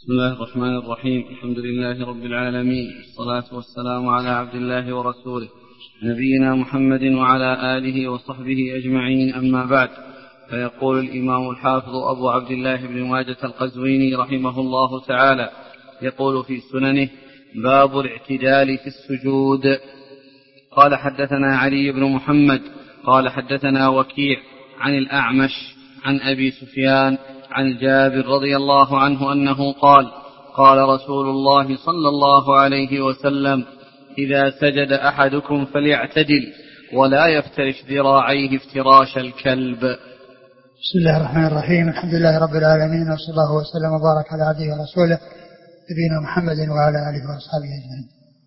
بسم الله الرحمن الرحيم. الحمد لله رب العالمين، والصلاة والسلام على عبد الله ورسوله نبينا محمد وعلى آله وصحبه أجمعين، أما بعد. فيقول الإمام الحافظ أبو عبد الله بن ماجة القزويني رحمه الله تعالى، يقول في سننه: باب الاعتدال في السجود. قال حدثنا علي بن محمد قال حدثنا وكيع عن الأعمش عن أبي سفيان عن جابر رضي الله عنه أنه قال: قال رسول الله صلى الله عليه وسلم: إذا سجد أحدكم فليعتدل ولا يفترش ذراعيه افتراش الكلب. بسم الله الرحمن الرحيم. الحمد لله رب العالمين، وصلى الله وسلم وبارك على عبده ورسوله نبينا محمد وعلى آله وأصحابه أجمعين.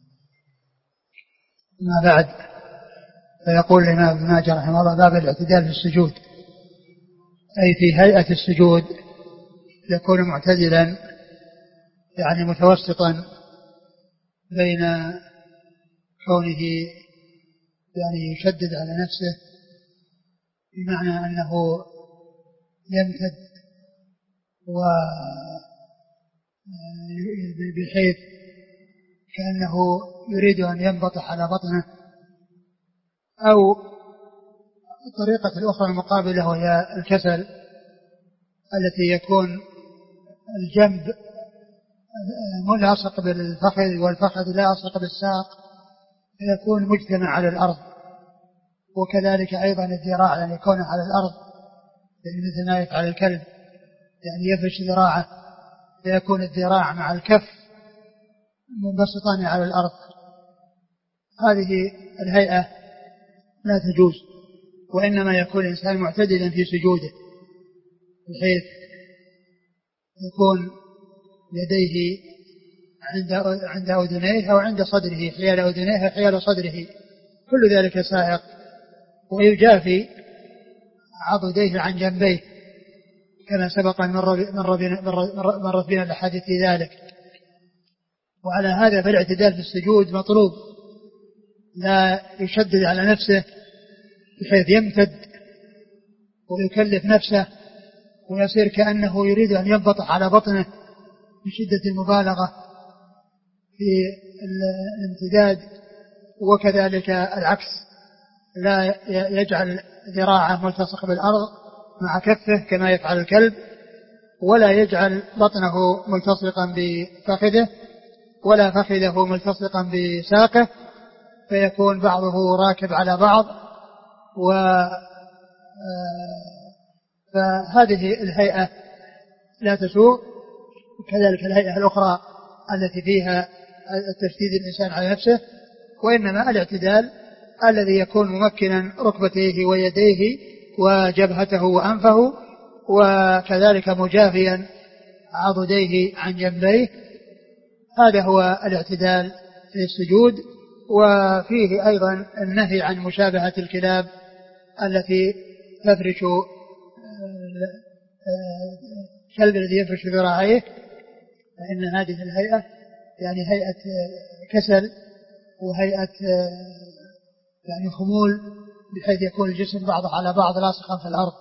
ما بعد، فيقول الإمام ابن ماجه رحمه الله: باب الاعتدال في السجود، أي في هيئة السجود يكون معتدلا، يعني متوسطا بين كونه يعني يشدد على نفسه، بمعنى أنه يمتد بحيث كأنه يريد أن ينبطح على بطنه، أو الطريقة الأخرى المقابلة وهي الكسل، التي يكون الجنب ملاصق بالفخذ والفخذ لاصق بالساق، فيكون مجتمع على الأرض. وكذلك أيضا الذراع، أن يكون على الأرض، مثل ما يفعل الكلب، يعني يفرش ذراعه فيكون الذراع مع الكف منبسطان على الأرض. هذه الهيئة لا تجوز، وإنما يكون الإنسان معتدلا في سجوده، بحيث يكون يديه عند أذنيه أو عند صدره، حيال أذنيه وحيال صدره، كل ذلك سائق. ويجافي عضديه عن جنبيه كما سبق أن مرت بنا الأحاديث في ذلك. وعلى هذا فالاعتدال في السجود مطلوب، لا يشدد على نفسه بحيث يمتد ويكلف نفسه ويصير كأنه يريد أن ينبطح على بطنه من شدة المبالغة في الامتداد. وكذلك العكس، لا يجعل ذراعه ملتصق بالأرض مع كفه كما يفعل الكلب، ولا يجعل بطنه ملتصقا بفخذه ولا فخذه ملتصقا بساقه، فيكون بعضه راكب على بعض. فهذه الهيئة لا تسوء. وكذلك الهيئة الأخرى التي فيها التشديد الإنسان على نفسه، وإنما الاعتدال الذي يكون ممكنا ركبتيه ويديه وجبهته وأنفه، وكذلك مجافيا عضديه عن جنبيه. هذا هو الاعتدال في السجود. وفيه أيضا النهي عن مشابهة الكلاب التي تفرش الكلب الذي يفرش ذراعيه، فإن هذه الهيئة يعني هيئة كسل وهيئة يعني خمول، بحيث يكون الجسم بعضه على بعض لاصقا في الأرض.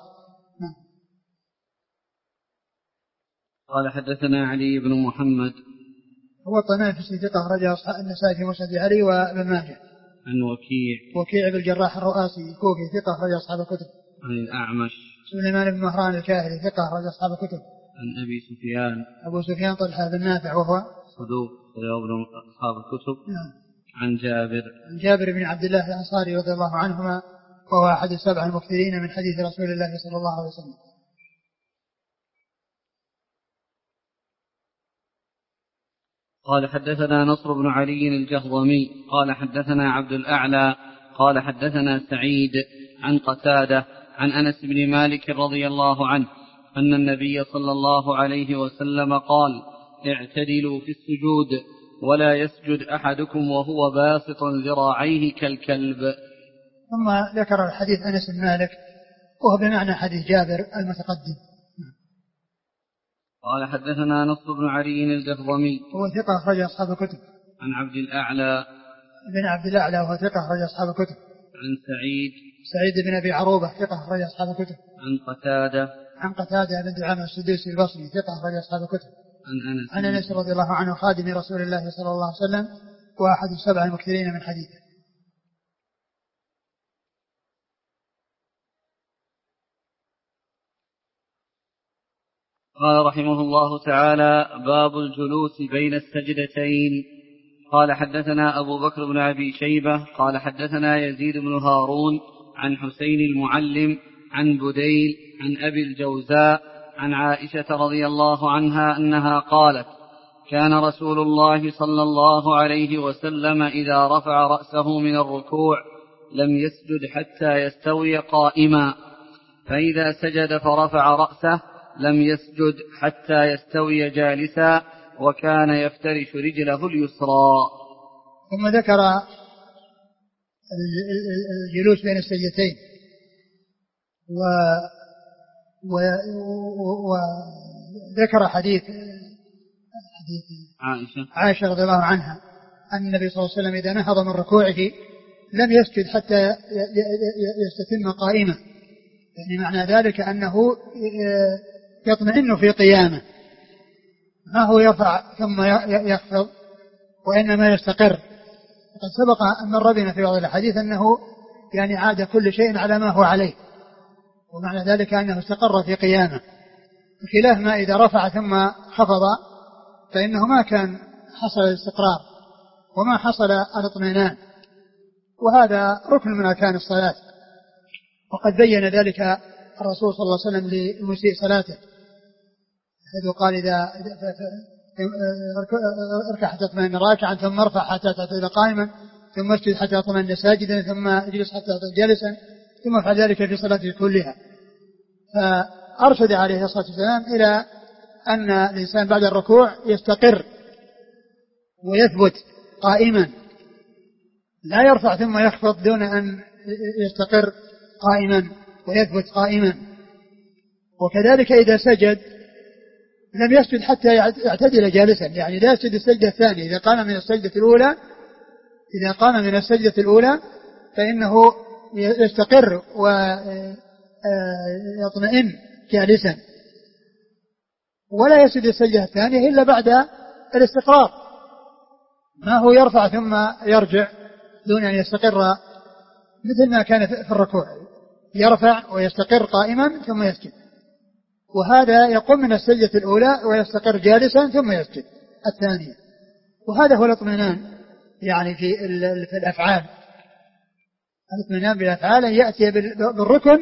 قال حدثنا علي بن محمد هو الطنافسي ثقة رجع النسائي في مسند علي وابن ماجه. عن وكيع بن الجراح الرؤاسي الكوفي ثقة رجع أصحاب الكتب. عن الأعمش سليمان بن مهران الكاهلي ثقة رجع أصحاب الكتب. عن أبي سفيان أبو سفيان طلحة بن نافع وهو صدوق ابن أصحاب الكتب. عن جابر بن عبد الله الأنصاري رضي الله عنهما، وهو أحد السبع المكثرين من حديث رسول الله صلى الله عليه وسلم. قال حدثنا نصر بن علي الجهضمي قال حدثنا عبد الأعلى قال حدثنا سعيد عن قتادة عن أنس بن مالك رضي الله عنه أن النبي صلى الله عليه وسلم قال: اعتدلوا في السجود ولا يسجد أحدكم وهو باسط ذراعيه كالكلب. ثم ذكر الحديث أنس بن مالك وهو بمعنى حديث جابر المتقدم. قال حدثنا نصر بن علي الجهضمي هو ثقة أخرج أصحاب الكتب. عن عبد الأعلى بن عبد الأعلى وهو ثقة أخرج أصحاب الكتب. عن سعيد بن أبي عروبة ثقة أخرج أصحاب الكتب. عن قتادة بن دعامة السدوسي البصري ثقة أخرج أصحاب الكتب. عن أنس رضي الله عنه خادم رسول الله صلى الله عليه وسلم وأحد السبع المكثرين من حديثه. قال رحمه الله تعالى: باب الجلوس بين السجدتين. قال حدثنا أبو بكر بن أبي شيبة قال حدثنا يزيد بن هارون عن حسين المعلم عن بديل عن أبي الجوزاء عن عائشة رضي الله عنها أنها قالت: كان رسول الله صلى الله عليه وسلم إذا رفع رأسه من الركوع لم يسجد حتى يستوي قائما، فإذا سجد فرفع رأسه لم يسجد حتى يستوي جالسا، وكان يفترش رجله اليسرى. ثم ذكر الجلوس بين السجدتين وذكر حديث عائشة رضي الله عنها أن النبي صلى الله عليه وسلم إذا نهض من ركوعه لم يسجد حتى يستتم قائمة، يعني معنى ذلك أنه يطمئن في قيامه، ما هو يرفع ثم يخفض وإنما يستقر. وقد سبق أن مر بنا في بعض الحديث أنه يعني عاد كل شيء على ما هو عليه، ومعنى ذلك أنه استقر في قيامه، بخلاف ما إذا رفع ثم خفض فإنه ما كان حصل الاستقرار وما حصل الاطمئنان، وهذا ركن من أركان الصلاة. وقد بين ذلك الرسول صلى الله عليه وسلم لمسيء صلاته، حيث قال: إذا اركع حتى تطمئن راكعا، ثم ارفع حتى تعتدل قائما، ثم اسجد حتى تطمئن ساجدا، ثم اجلس حتى تعتدل جالسا، ثم افعل ذلك في صلاته كلها. فأرشد عليه الصلاة والسلام إلى أن الإنسان بعد الركوع يستقر ويثبت قائما، لا يرفع ثم يخفض دون أن يستقر قائما ويثبت قائما. وكذلك إذا سجد لم يسجد حتى يعتدل جالسا، يعني لا يسجد السجدة الثانية. إذا قام من السجدة الأولى فإنه يستقر ويطمئن جالسا، ولا يسجد السجدة الثانية إلا بعد الاستقرار، ما هو يرفع ثم يرجع دون أن يستقر مثل ما كان في الركوع، يرفع ويستقر قائما ثم يسجد. وهذا يقوم من السجدة الأولى ويستقر جالسا ثم يسجد الثانية. وهذا هو الاطمئنان يعني في الأفعال. الاطمئنان بالأفعال أن يأتي بالركن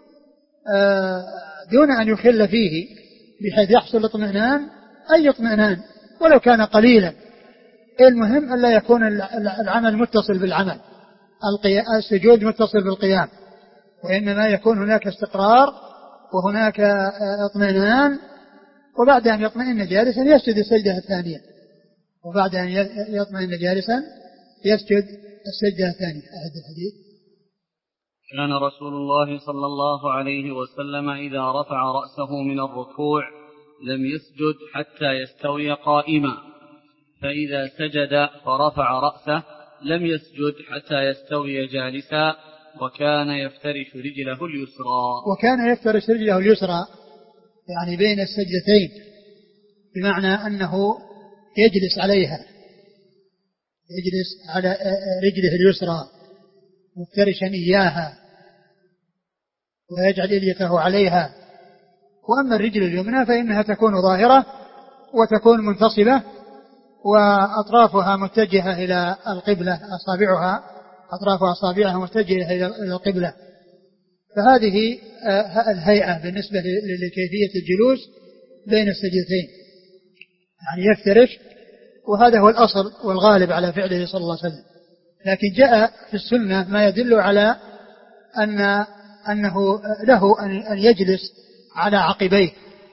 دون أن يخل فيه، بحيث يحصل اطمئنان، أي اطمئنان ولو كان قليلا. المهم أن لا يكون العمل متصل بالعمل، السجود متصل بالقيام، وإنما يكون هناك استقرار وهناك اطمئنان. وبعد أن يطمئن جالسا يسجد السجدة الثانية، وبعد أن يطمئن جالسا يسجد السجدة الثانية. أحد الحديث: كان رسول الله صلى الله عليه وسلم إذا رفع رأسه من الركوع لم يسجد حتى يستوي قائما، فإذا سجد فرفع رأسه لم يسجد حتى يستوي جالسا، وكان يفترش رجله اليسرى. يعني بين السجدتين، بمعنى أنه يجلس عليها، يجلس على رجله اليسرى مفترشا إياها، ويجعل يده عليها. وأما الرجل اليمنى فإنها تكون ظاهرة وتكون منتصبة، وأطرافها متجهة إلى القبلة، أطراف أصابعها متجهة إلى القبلة. فهذه الهيئة بالنسبة لكيفية الجلوس بين السجدتين، يعني يفترش، وهذا هو الأصل والغالب على فعله صلى الله عليه وسلم. لكن جاء في السنة ما يدل على أنه له أن يجلس على عقبيه،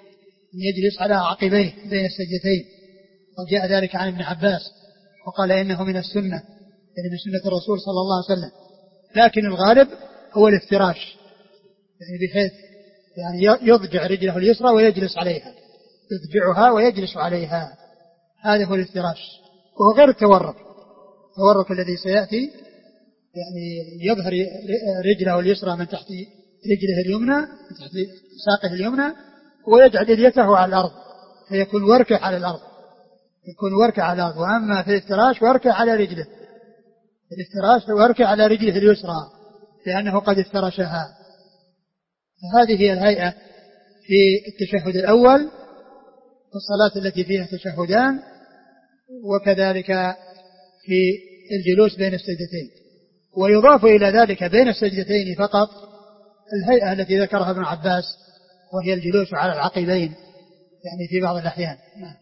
بين السجدتين، وجاء ذلك عن ابن عباس وقال إنه من السنة، يعني من سنة الرسول صلى الله عليه وسلم. لكن الغالب هو الافتراش، يعني بحيث يعني يضجع رجله اليسرى ويجلس عليها، يضجعها ويجلس عليها، هذا هو الافتراش، وهو غير التورك الذي سيأتي، يعني يظهر رجله اليسرى من تحت رجله اليمنى، من تحت ساقه اليمنى، ويجعل يده على الأرض فيكون وركه على الأرض، يكون وركه على الأرض. وأما في الافتراش وركه على رجله، الافتراش وركه على رجله اليسرى لأنه قد افترشها. فهذه هي الهيئة في التشهد الأول في الصلاة التي فيها تشهدان، وكذلك في الجلوس بين السجدتين. ويضاف إلى ذلك بين السجدتين فقط الهيئة التي ذكرها ابن عباس، وهي الجلوس على العقبين يعني في بعض الأحيان.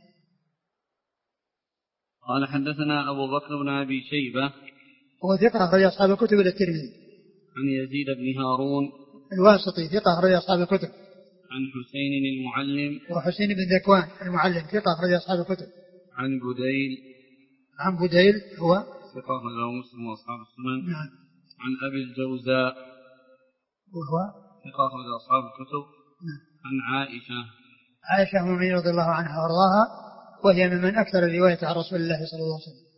قال حدثنا أبو بكر بن أبي شيبة هو ثقة أخرج أصحاب الكتب إلى الترمذي. عن يزيد بن هارون الواسطي ثقة أخرج أصحاب الكتب. عن حسين المعلم وحسين بن ذكوان المعلم ثقة أخرج أصحاب الكتب. عن بديل هو ثقة أخرجه مسلم وأصحاب السنن. نعم. عن أبي الجوزاء وهو ثقة أخرج أصحاب الكتب. نعم. عن عائشة أم رضي الله عنها وارضاها، وهي ممن أكثر الرواية عن رسول الله صلى الله عليه وسلم.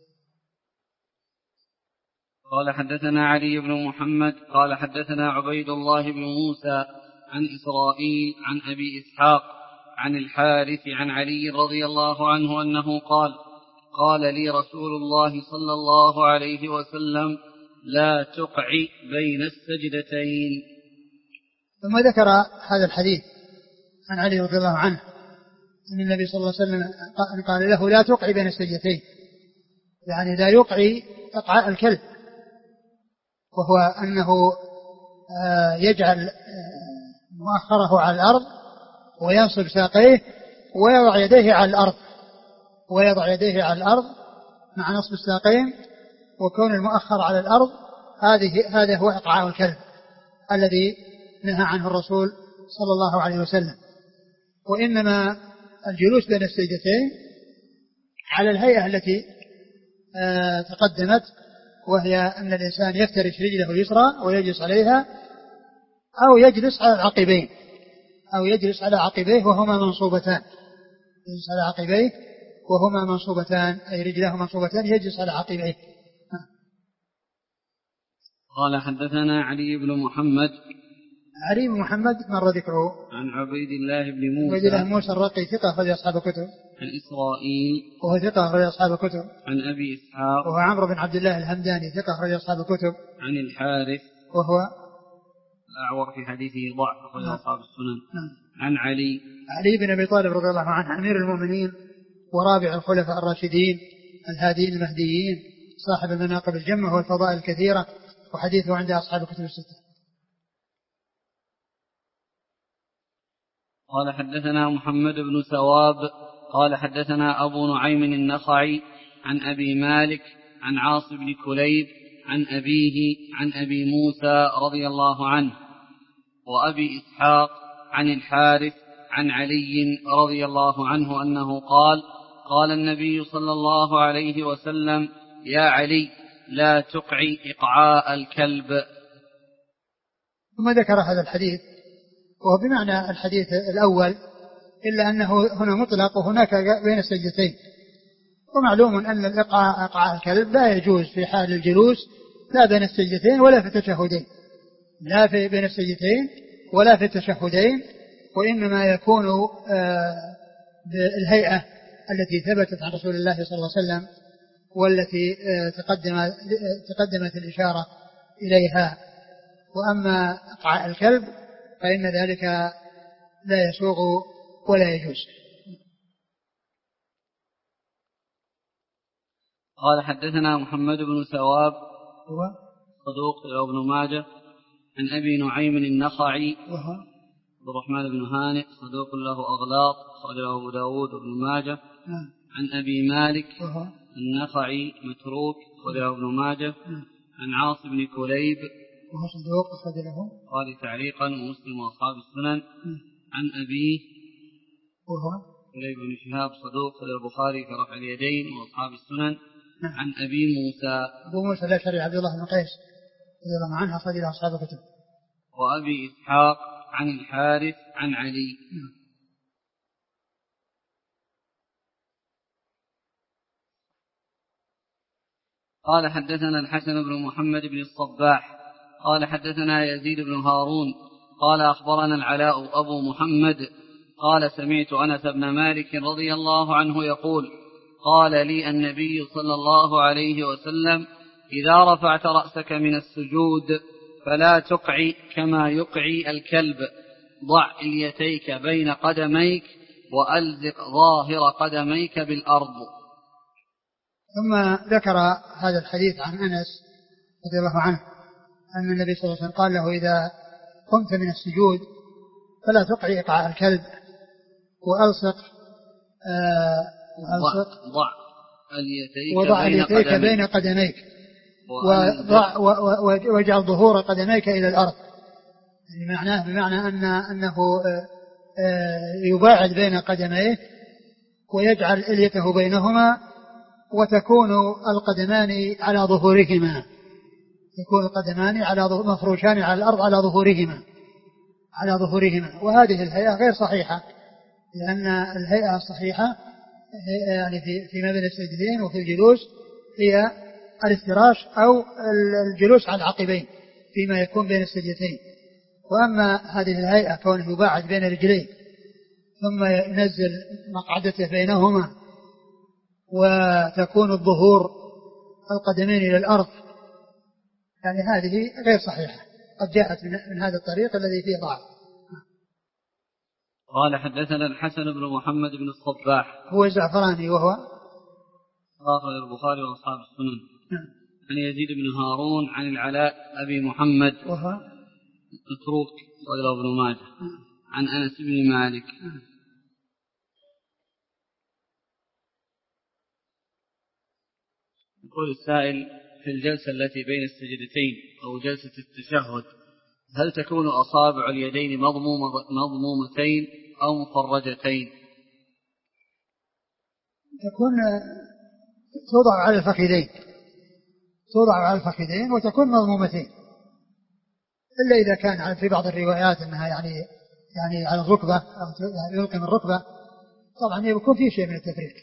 قال حدثنا علي بن محمد قال حدثنا عبيد الله بن موسى عن إسرائيل عن أبي إسحاق عن الحارث عن علي رضي الله عنه أنه قال لي رسول الله صلى الله عليه وسلم لا تقعي بين السجدتين. ثم ذكر هذا الحديث عن علي رضي الله عنه أن النبي صلى الله عليه وسلم قال له لا تقعي بين السجدتين، يعني لا يقعي إقعاء الكلب، وهو أنه يجعل مؤخره على الأرض وينصب ساقيه ويضع يديه على الأرض مع نصب الساقين وكون المؤخر على الأرض. هذا هو إقعاء الكلب الذي نهى عنه الرسول صلى الله عليه وسلم. وإنما الجلوس بين السجدتين على الهيئة التي تقدمت، وهي أن الإنسان يفترش رجله اليسرى ويجلس عليها، أو يجلس على عقبيه وهما منصوبتان، يجلس على عقبيه وهما منصوبتان، أي رجله منصوبتان يجلس على عقبيه. قال حدثنا علي بن محمد مر ذكره. عن عبيد الله بن موسى الرقي ثقة أخرج أصحاب الكتب. عن إسرائيل وهو ثقة أخرج أصحاب الكتب. عن أبي إسحاق وهو عمرو بن عبد الله الهمداني ثقة أخرج أصحاب الكتب. عن الحارث وهو الأعور في حديثه ضعف أخرج أصحاب السنن. عن علي بن أبي طالب رضي الله عنه أمير المؤمنين ورابع الخلفاء الراشدين الهاديين المهديين صاحب المناقب الجمة والفضائل الكثيرة، وحديثه عند أصحاب الكتب الستة. قال حدثنا محمد بن ثواب قال حدثنا أبو نعيم النخعي عن أبي مالك عن عاص بن كليب عن أبيه عن أبي موسى رضي الله عنه وأبي إسحاق عن الحارث عن علي رضي الله عنه أنه قال النبي صلى الله عليه وسلم يا علي لا تقعي إقعاء الكلب. ثم ذكر هذا الحديث وهو بمعنى الحديث الأول، إلا أنه هنا مطلق وهناك بين السجدتين. ومعلوم أن إقعاء الكلب لا يجوز في حال الجلوس لا بين السجدتين ولا في التشهدين، لا في بين السجدتين ولا في التشهدين، وإنما يكون بالهيئة التي ثبتت عن رسول الله صلى الله عليه وسلم والتي تقدمت الإشارة إليها. وأما إقعاء الكلب فإن ذلك لا يسوغ ولا يجوز. قال حدثنا محمد بن ثواب هو صدوق ابن ماجه عن أبي نعيم النخعي وهو عبد الرحمن بن هانئ صدوق له أغلاط أخرجه أبو داود وابن ماجه. عن أبي مالك وهو النخعي متروك أخرجه ابن ماجه. عن عاص بن كليب وهو صدوق أخرج له قال تعليقا ومسلم وأصحاب السنن. عن أبيه وهو كليب بن شهاب صدوق البخاري في رفع اليدين وأصحاب السنن. عن أبي موسى الأشعري عبد الله بن قيس رضي الله عنه أخرج له أصحاب الكتب. وأبي إسحاق عن الحارث عن علي. قال حدثنا الحسن بن محمد بن الصباح قال حدثنا يزيد بن هارون قال أخبرنا العلاء أبو محمد قال سمعت أنس بن مالك رضي الله عنه يقول قال لي النبي صلى الله عليه وسلم إذا رفعت رأسك من السجود فلا تقعي كما يقعي الكلب، ضع اليتيك بين قدميك وألزق ظاهر قدميك بالأرض. ثم ذكر هذا الحديث عن أنس رضي الله عنه أن النبي صلى الله عليه وسلم قال له إذا قمت من السجود فلا تقعي إقعاء الكلب وضع اليتيك بين قدميك واجعل ظهور قدميك إلى الأرض. يعني معناه بمعنى أنه يباعد بين قدميه ويجعل إليته بينهما وتكون القدمان على ظهورهما، يكون القدمان مفروشان على الأرض على ظهورهما. وهذه الهيئة غير صحيحة، لأن الهيئة الصحيحة يعني فيما بين السجدين وفي الجلوس هي الافتراش أو الجلوس على العقبين فيما يكون بين السجدتين. وأما هذه الهيئة كونه يباعد بين رجليه ثم ينزل مقعدته بينهما وتكون الظهور القدمين إلى الأرض، يعني هذه غير صحيحة، قد جاءت من هذا الطريق الذي فيه ضعف. قال حدثنا الحسن بن محمد بن الصباح هو الزعفراني وهو أخرج البخاري وأصحاب السنن. عن يزيد بن هارون عن العلاء أبي محمد وهو متروك صدر ابن ماجه عن أنس بن مالك. يقول السائل في الجلسة التي بين السجدتين أو جلسة التشهد هل تكون أصابع اليدين مضمومتين أو مفرجتين؟ تكون توضع على الفخذين وتكون مضمومتين، إلا إذا كان في بعض الروايات أنها يعني على الركبة أو يلقي من الركبة، طبعا يكون فيه شيء من التفريق.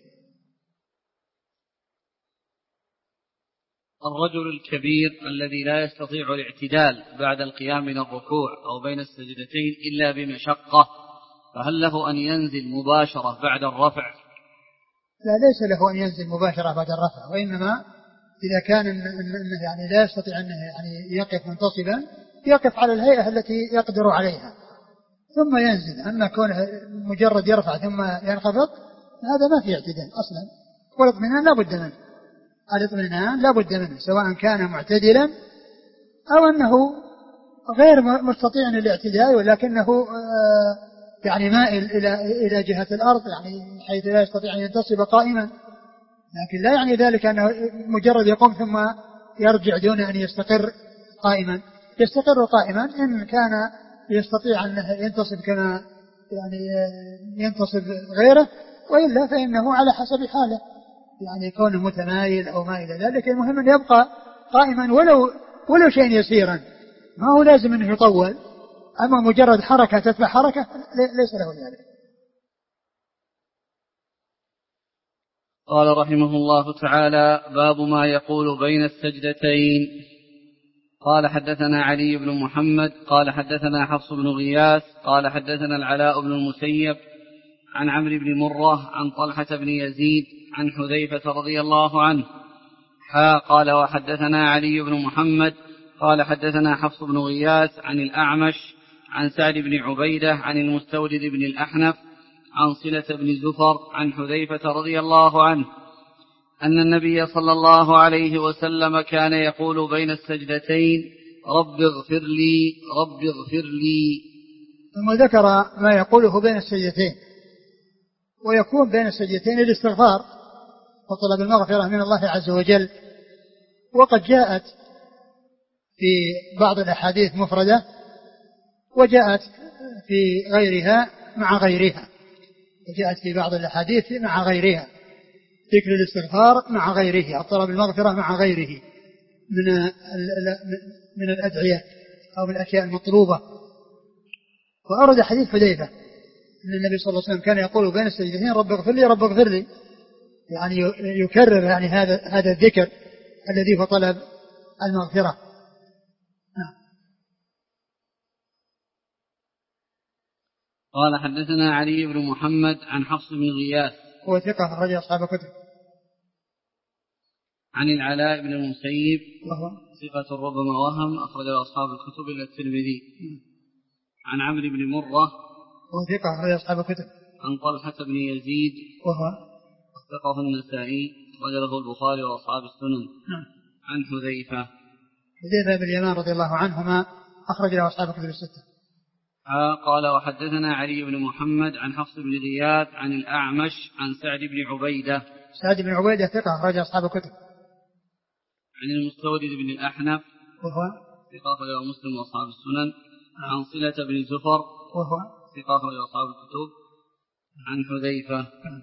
الرجل الكبير الذي لا يستطيع الاعتدال بعد القيام من الركوع أو بين السجدتين إلا بمشقة، فهل له أن ينزل مباشرة بعد الرفع؟ لا، ليس له أن ينزل مباشرة بعد الرفع، وإنما إذا كان يعني لا يستطيع أنه يعني يقف منتصبا يقف على الهيئة التي يقدر عليها ثم ينزل. أما كونه مجرد يرفع ثم ينخفض هذا ما في اعتدال أصلا، والاطمئنان لا بد منه سواء كان معتدلا أو أنه غير مستطيع الاعتدال ولكنه يعني مائل إلى جهة الأرض، يعني حيث لا يستطيع أن ينتصب قائما، لكن لا يعني ذلك أنه مجرد يقوم ثم يرجع دون أن يستقر قائما. يستقر قائما إن كان يستطيع أن ينتصب كما يعني ينتصب غيره، وإلا فإنه على حسب حاله، يعني كونه متمايل أو ما إلى ذلك. المهم أن يبقى قائما ولو شيء يسيرا، ما هو لازم أنه يطول. أما مجرد حركة تتبع حركة ليس له ذلك. قال رحمه الله تعالى: باب ما يقول بين السجدتين. قال حدثنا علي بن محمد قال حدثنا حفص بن غياث قال حدثنا العلاء بن المسيب عن عمرو بن مرة عن طلحة بن يزيد عن حذيفة رضي الله عنه قال وحدثنا علي بن محمد قال حدثنا حفص بن غياث عن الأعمش عن سعد بن عبيدة عن المستورد بن الأحنف عن صلة بن زفر عن حذيفة رضي الله عنه أن النبي صلى الله عليه وسلم كان يقول بين السجدتين: رب اغفر لي رب اغفر لي. ثم ذكر ما يقوله بين السجدتين، ويكون بين السجدتين الاستغفار وطلب المغفرة من الله عز وجل. وقد جاءت في بعض الأحاديث مفردة وجاءت في غيرها مع غيرها، وجاءت في بعض الأحاديث مع غيرها ذكر الاستغفار مع غيره، طلب المغفرة مع غيره من الأدعية أو من الأشياء المطلوبة. وأورد حديث حذيفة أن النبي صلى الله عليه وسلم كان يقول بين السجدتين: رب اغفر لي رب اغفر لي، يعني يكرر يعني هذا الذكر الذي هو طلب المغفرة. قال حدثنا علي بن محمد عن حفص بن غياث هو ثقة أخرج أصحاب الكتب. عن العلاء بن المسيب وهو ثقة ربما وهم أخرج أصحاب الكتب إلى الترمذي. عن عمرو بن مرة هو ثقة أخرج أصحاب الكتب. عن طلحة بن يزيد وهو ثقه النسائي أخرج له البخاري وأصحاب السنن. عن حذيفة بن اليمان رضي الله عنهما أخرج له أصحاب الكتب الستة. قال وحدثنا علي بن محمد عن حفص بن غياث عن الأعمش عن سعد بن عبيدة. سعد بن عبيدة ثقة أخرج أصحاب الكتب. عن المستورد بن الأحنف وهو ثقة أخرج مسلم وأصحاب السنن. عن صلة بن زفر وهو ثقة أخرج أصحاب الكتب. عن حذيفة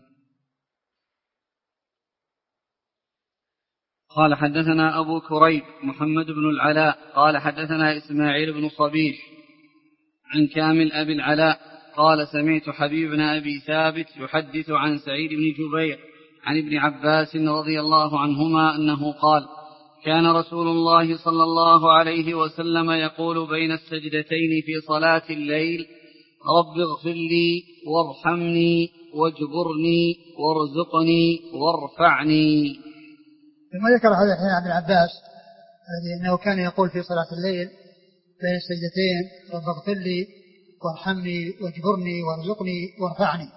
قال حدثنا أبو كريب محمد بن العلاء قال حدثنا إسماعيل بن صبيح عن كامل أبي العلاء قال سمعت حبيب بن أبي ثابت يحدث عن سعيد بن جبير عن ابن عباس رضي الله عنهما أنه قال كان رسول الله صلى الله عليه وسلم يقول بين السجدتين في صلاة الليل رب اغفر لي وارحمني واجبرني وارزقني وارفعني. ثم ذكر هذا الحين عن ابن عباس أنه كان يقول في صلاة الليل بين السجدتين رب اغفر لي وارحمني واجبرني وارزقني وارفعني.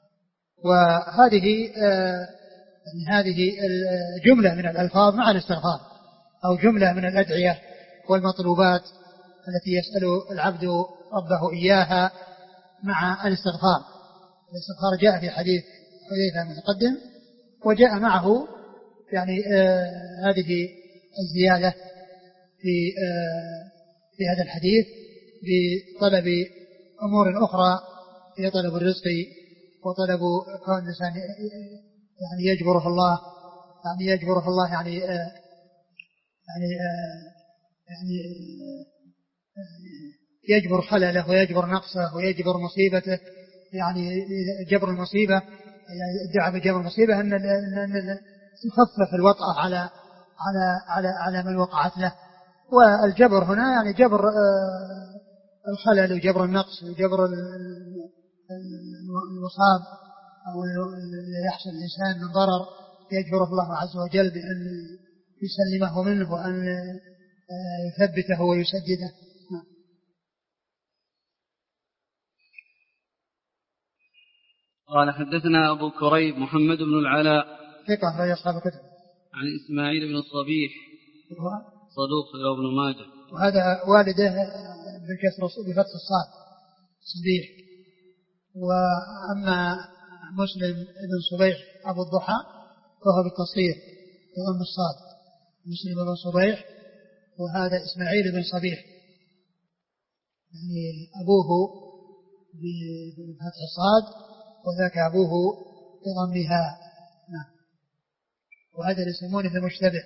وهذه هذه جملة من الألفاظ مع الاستغفار أو جملة من الأدعية والمطلوبات التي يسأل العبد ربه إياها مع الاستغفار. الاستغفار جاء في حديث حذيفة المتقدم وجاء معه يعني هذه الزيادة في هذا الحديث بطلب أمور أخرى هي طلب الرزق وطلب كون الإنسان يعني يجبره الله يعني يجبر خلله ويجبر نقصه ويجبر مصيبته. يعني جبر المصيبة يعني الدعاء بجبر المصيبة أن يخفف الوطأة على من وقعت له. والجبر هنا يعني جبر الخلل وجبر النقص وجبر المصاب أو اللي يحصل الإنسان من ضرر يجبره الله عز وجل بأن يسلمه منه وأن يثبته ويسدده. قال حدثنا أبو كريب محمد بن العلاء ثقة أخرج أصحاب الكتب. عن إسماعيل بن الصبيح صدوق له ابن ماجه. وهذا والده بفتح الصاد صبيح. وأما مسلم بن صبيح أبو الضحى فهو بالتصحيح بضم الصاد مسلم بن صبيح. وهذا إسماعيل بن صبيح يعني أبوه بفتح الصاد وذاك أبوه بضمها. وهذا اللي يسمونه المشتبه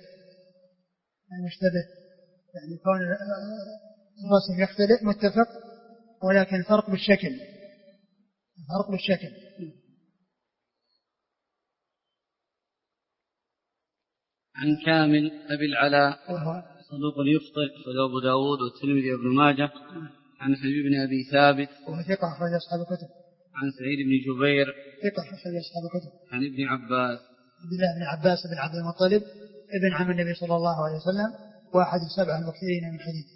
يعني كون الرسم يختلف متفق ولكن الفرق بالشكل. عن كامل أبي العلاء صدوق يخطئ أخرجه أبو داود والترمذي وابن ماجه. عن حبيب بن أبي ثابت وهو ثقة أخرج أصحاب الكتب. عن سعيد بن جبير ثقة أخرج أصحاب الكتب. عن ابن عباس عبد الله بن عباس بن عبد المطلب ابن عم النبي صلى الله عليه وسلم واحد السبع المكثرين من حديث.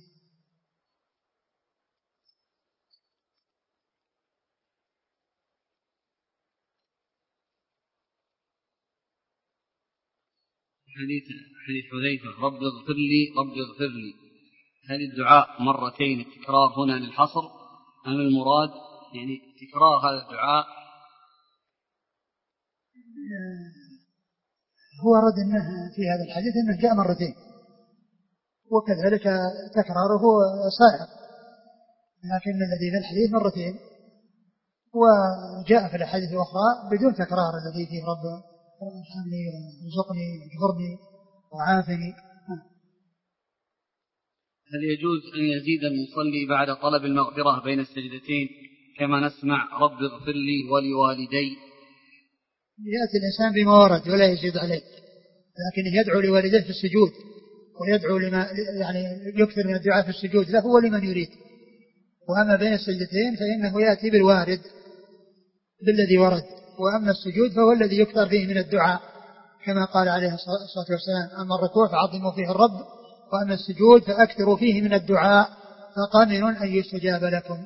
حديث حذيفة رب اغفر لي. هل الدعاء مرتين التكرار هنا للحصر أم المراد يعني تكرار هذا الدعاء؟ هو رد أنه في هذا الحديث أنه جاء مرتين وكذلك تكراره صائغ لكن الذي في الحديث مرتين وجاء في الحديث الأخرى بدون تكرار الذي فيه رب ارحمني وارزقني واجبرني وعافني. هل يجوز أن يزيد المصلي بعد طلب المغفرة بين السجدتين كما نسمع رب اغفر لي ولوالدي؟ يأتي الإنسان بما ورد ولا يزيد عليه لكن يدعو لوالديه في السجود ويدعو لما يعني يكثر من الدعاء في السجود له ولمن يريد وأما بين السجدتين فإنه يأتي بالوارد بالذي ورد. وأما السجود فهو الذي يكثر فيه من الدعاء كما قال عليه الصلاة والسلام: أما الركوع فعظموا فيه الرب، وأما السجود فأكثروا فيه من الدعاء فقامن أن يستجاب لكم.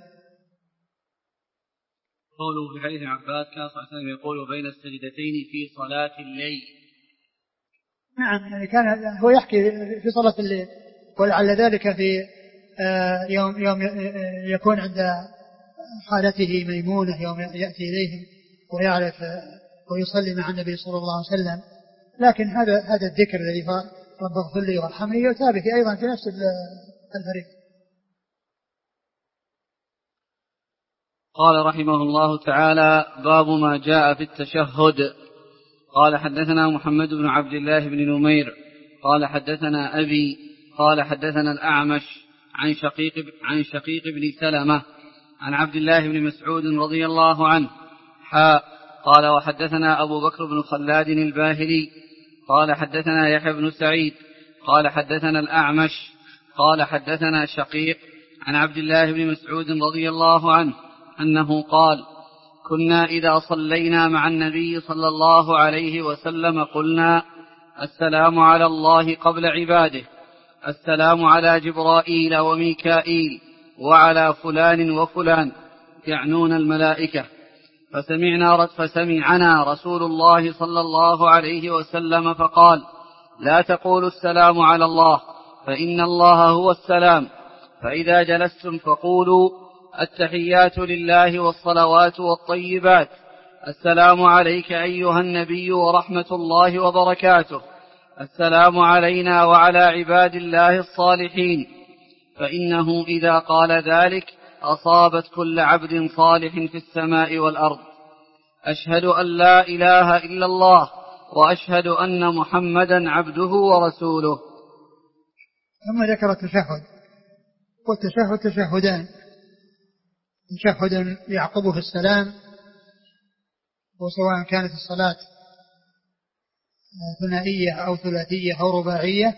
قوله في حديث عباس كان صلى الله عليه وسلم يقول بين السجدتين في صلاة الليل. نعم، يعني كان هو يحكي في صلاة الليل، ولعل ذلك في يوم يكون عند خالته ميمونة، يوم يأتي إليهم ويعرف ويصلي مع النبي صلى الله عليه وسلم. لكن هذا الذكر الذي رب اغفر لي وارحمني يؤتى به أيضا في نفس الفريق. قال رحمه الله تعالى: باب ما جاء في التشهد. قال: حدثنا محمد بن عبد الله بن نمير قال: حدثنا أبي قال: حدثنا الأعمش عن شقيق بن سلمة عن عبد الله بن مسعود رضي الله عنه قال: وحدثنا أبو بكر بن خلاد الباهلي قال: حدثنا يحيى بن سعيد قال: حدثنا الأعمش قال: حدثنا شقيق عن عبد الله بن مسعود رضي الله عنه أنه قال: كنا إذا صلينا مع النبي صلى الله عليه وسلم قلنا: السلام على الله قبل عباده، السلام على جبرائيل وميكائيل وعلى فلان وفلان، يعنون الملائكة. فسمعنا رسول الله صلى الله عليه وسلم فقال: لا تقولوا السلام على الله، فإن الله هو السلام، فإذا جلستم فقولوا: التحيات لله والصلوات والطيبات، السلام عليك أيها النبي ورحمة الله وبركاته، السلام علينا وعلى عباد الله الصالحين. فإنه إذا قال ذلك أصابت كل عبد صالح في السماء والأرض. أشهد أن لا إله إلا الله وأشهد أن محمدا عبده ورسوله. ثم ذكر التشهد، والتشهد تشهدان: تشهد يعقبه السلام، وسواء كانت الصلاة ثنائية أو ثلاثية أو رباعية،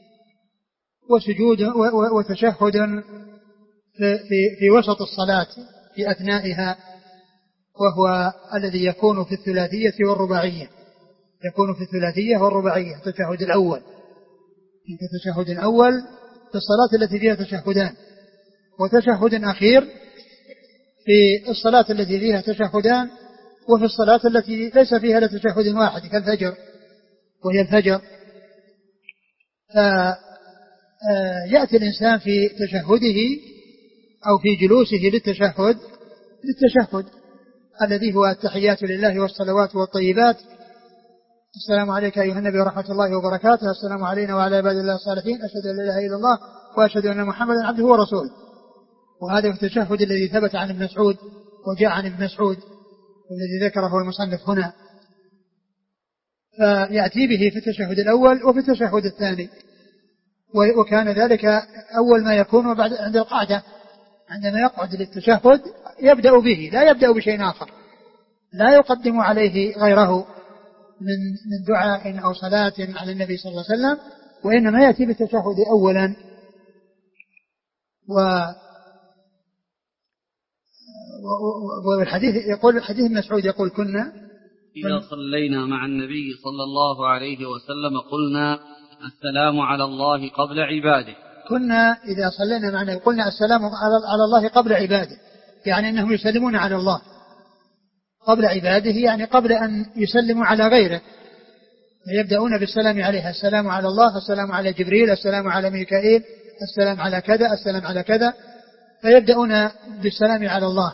وتشهد في وسط الصلاة في أثنائها، وهو الذي يكون في الثلاثية والرباعية. يكون في الثلاثية والرباعية التشهد الأول، التشهد الأول في الصلاة التي فيها تشهدان، وتشهد أخير في الصلاة التي فيها تشهدان، وفي الصلاة التي ليس فيها لتشهد واحد كالفجر، وهي الفجر. يأتي الإنسان في تشهده أو في جلوسه للتشهد الذي هو التحيات لله والصلوات والطيبات، السلام عليك أيها النبي ورحمة الله وبركاته، السلام علينا وعلى عباد الله الصالحين، أشهد أن لا إله إلا الله وأشهد أن محمدا عبده ورسوله. وهذا التشهد الذي ثبت عن ابن مسعود وجاء عن ابن مسعود والذي ذكره المصنف هنا، فيأتي به في التشهد الأول وفي التشهد الثاني. وكان ذلك أول ما يكون بعد عند القعدة، عندما يقعد للتشهد يبدأ به، لا يبدأ بشيء آخر، لا يقدم عليه غيره من دعاء أو صلاة على النبي صلى الله عليه وسلم، وإنما يأتي بالتشهد أولا. والحديث يقول، الحديث ابن مسعود يقول: كنا إذا صلينا مع النبي صلى الله عليه وسلم قلنا: السلام على الله قبل عباده. كنا إذا صلينا مع النبي قلنا: السلام على الله قبل عباده، يعني أنهم يسلمون على الله قبل عباده، يعني قبل أن يسلموا على غيره، فيبدأون بالسلام عليها: السلام على الله، السلام على جبريل، السلام على ميكائيل، السلام على كذا، السلام على كذا، فيبدأون بالسلام على الله،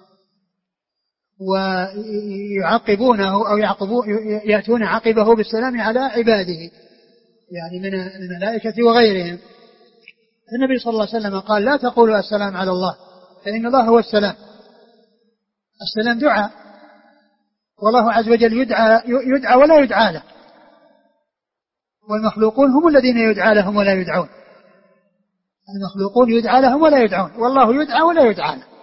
ويعقبونه أو يأتون عقبه بالسلام على عباده، يعني من الملائكة وغيرهم. النبي صلى الله عليه وسلم قال: لا تقولوا السلام على الله، فإن الله هو السلام. السلام دعاء، والله عز وجل يدعى ولا يدعى له، والمخلوقون هم الذين يدعى لهم ولا يدعون. المخلوقون يدعى لهم ولا يدعون، والله يدعى ولا يدعى له.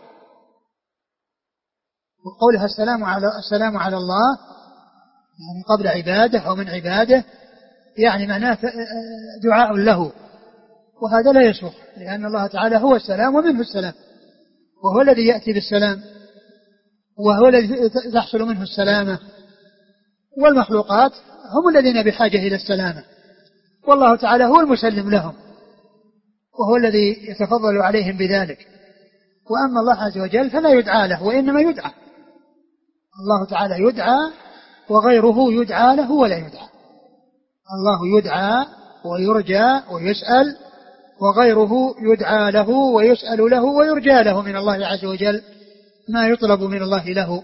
وقولها السلام على الله يعني قبل عباده أو من عباده، يعني معناه دعاء له، وهذا لا يصح، لأن الله تعالى هو السلام ومنه السلام، وهو الذي يأتي بالسلام، وهو الذي تحصل منه السلامة، والمخلوقات هم الذين بحاجة إلى السلامة، والله تعالى هو المسلم لهم وهو الذي يتفضل عليهم بذلك. وأما الله عز وجل فلا يدعى له وإنما يدعى. الله تعالى يدعى وغيره يدعى له ولا يدعى. الله يدعى ويرجى ويسأل، وغيره يدعى له ويسأل له ويرجى له من الله عز وجل ما يطلب من الله له.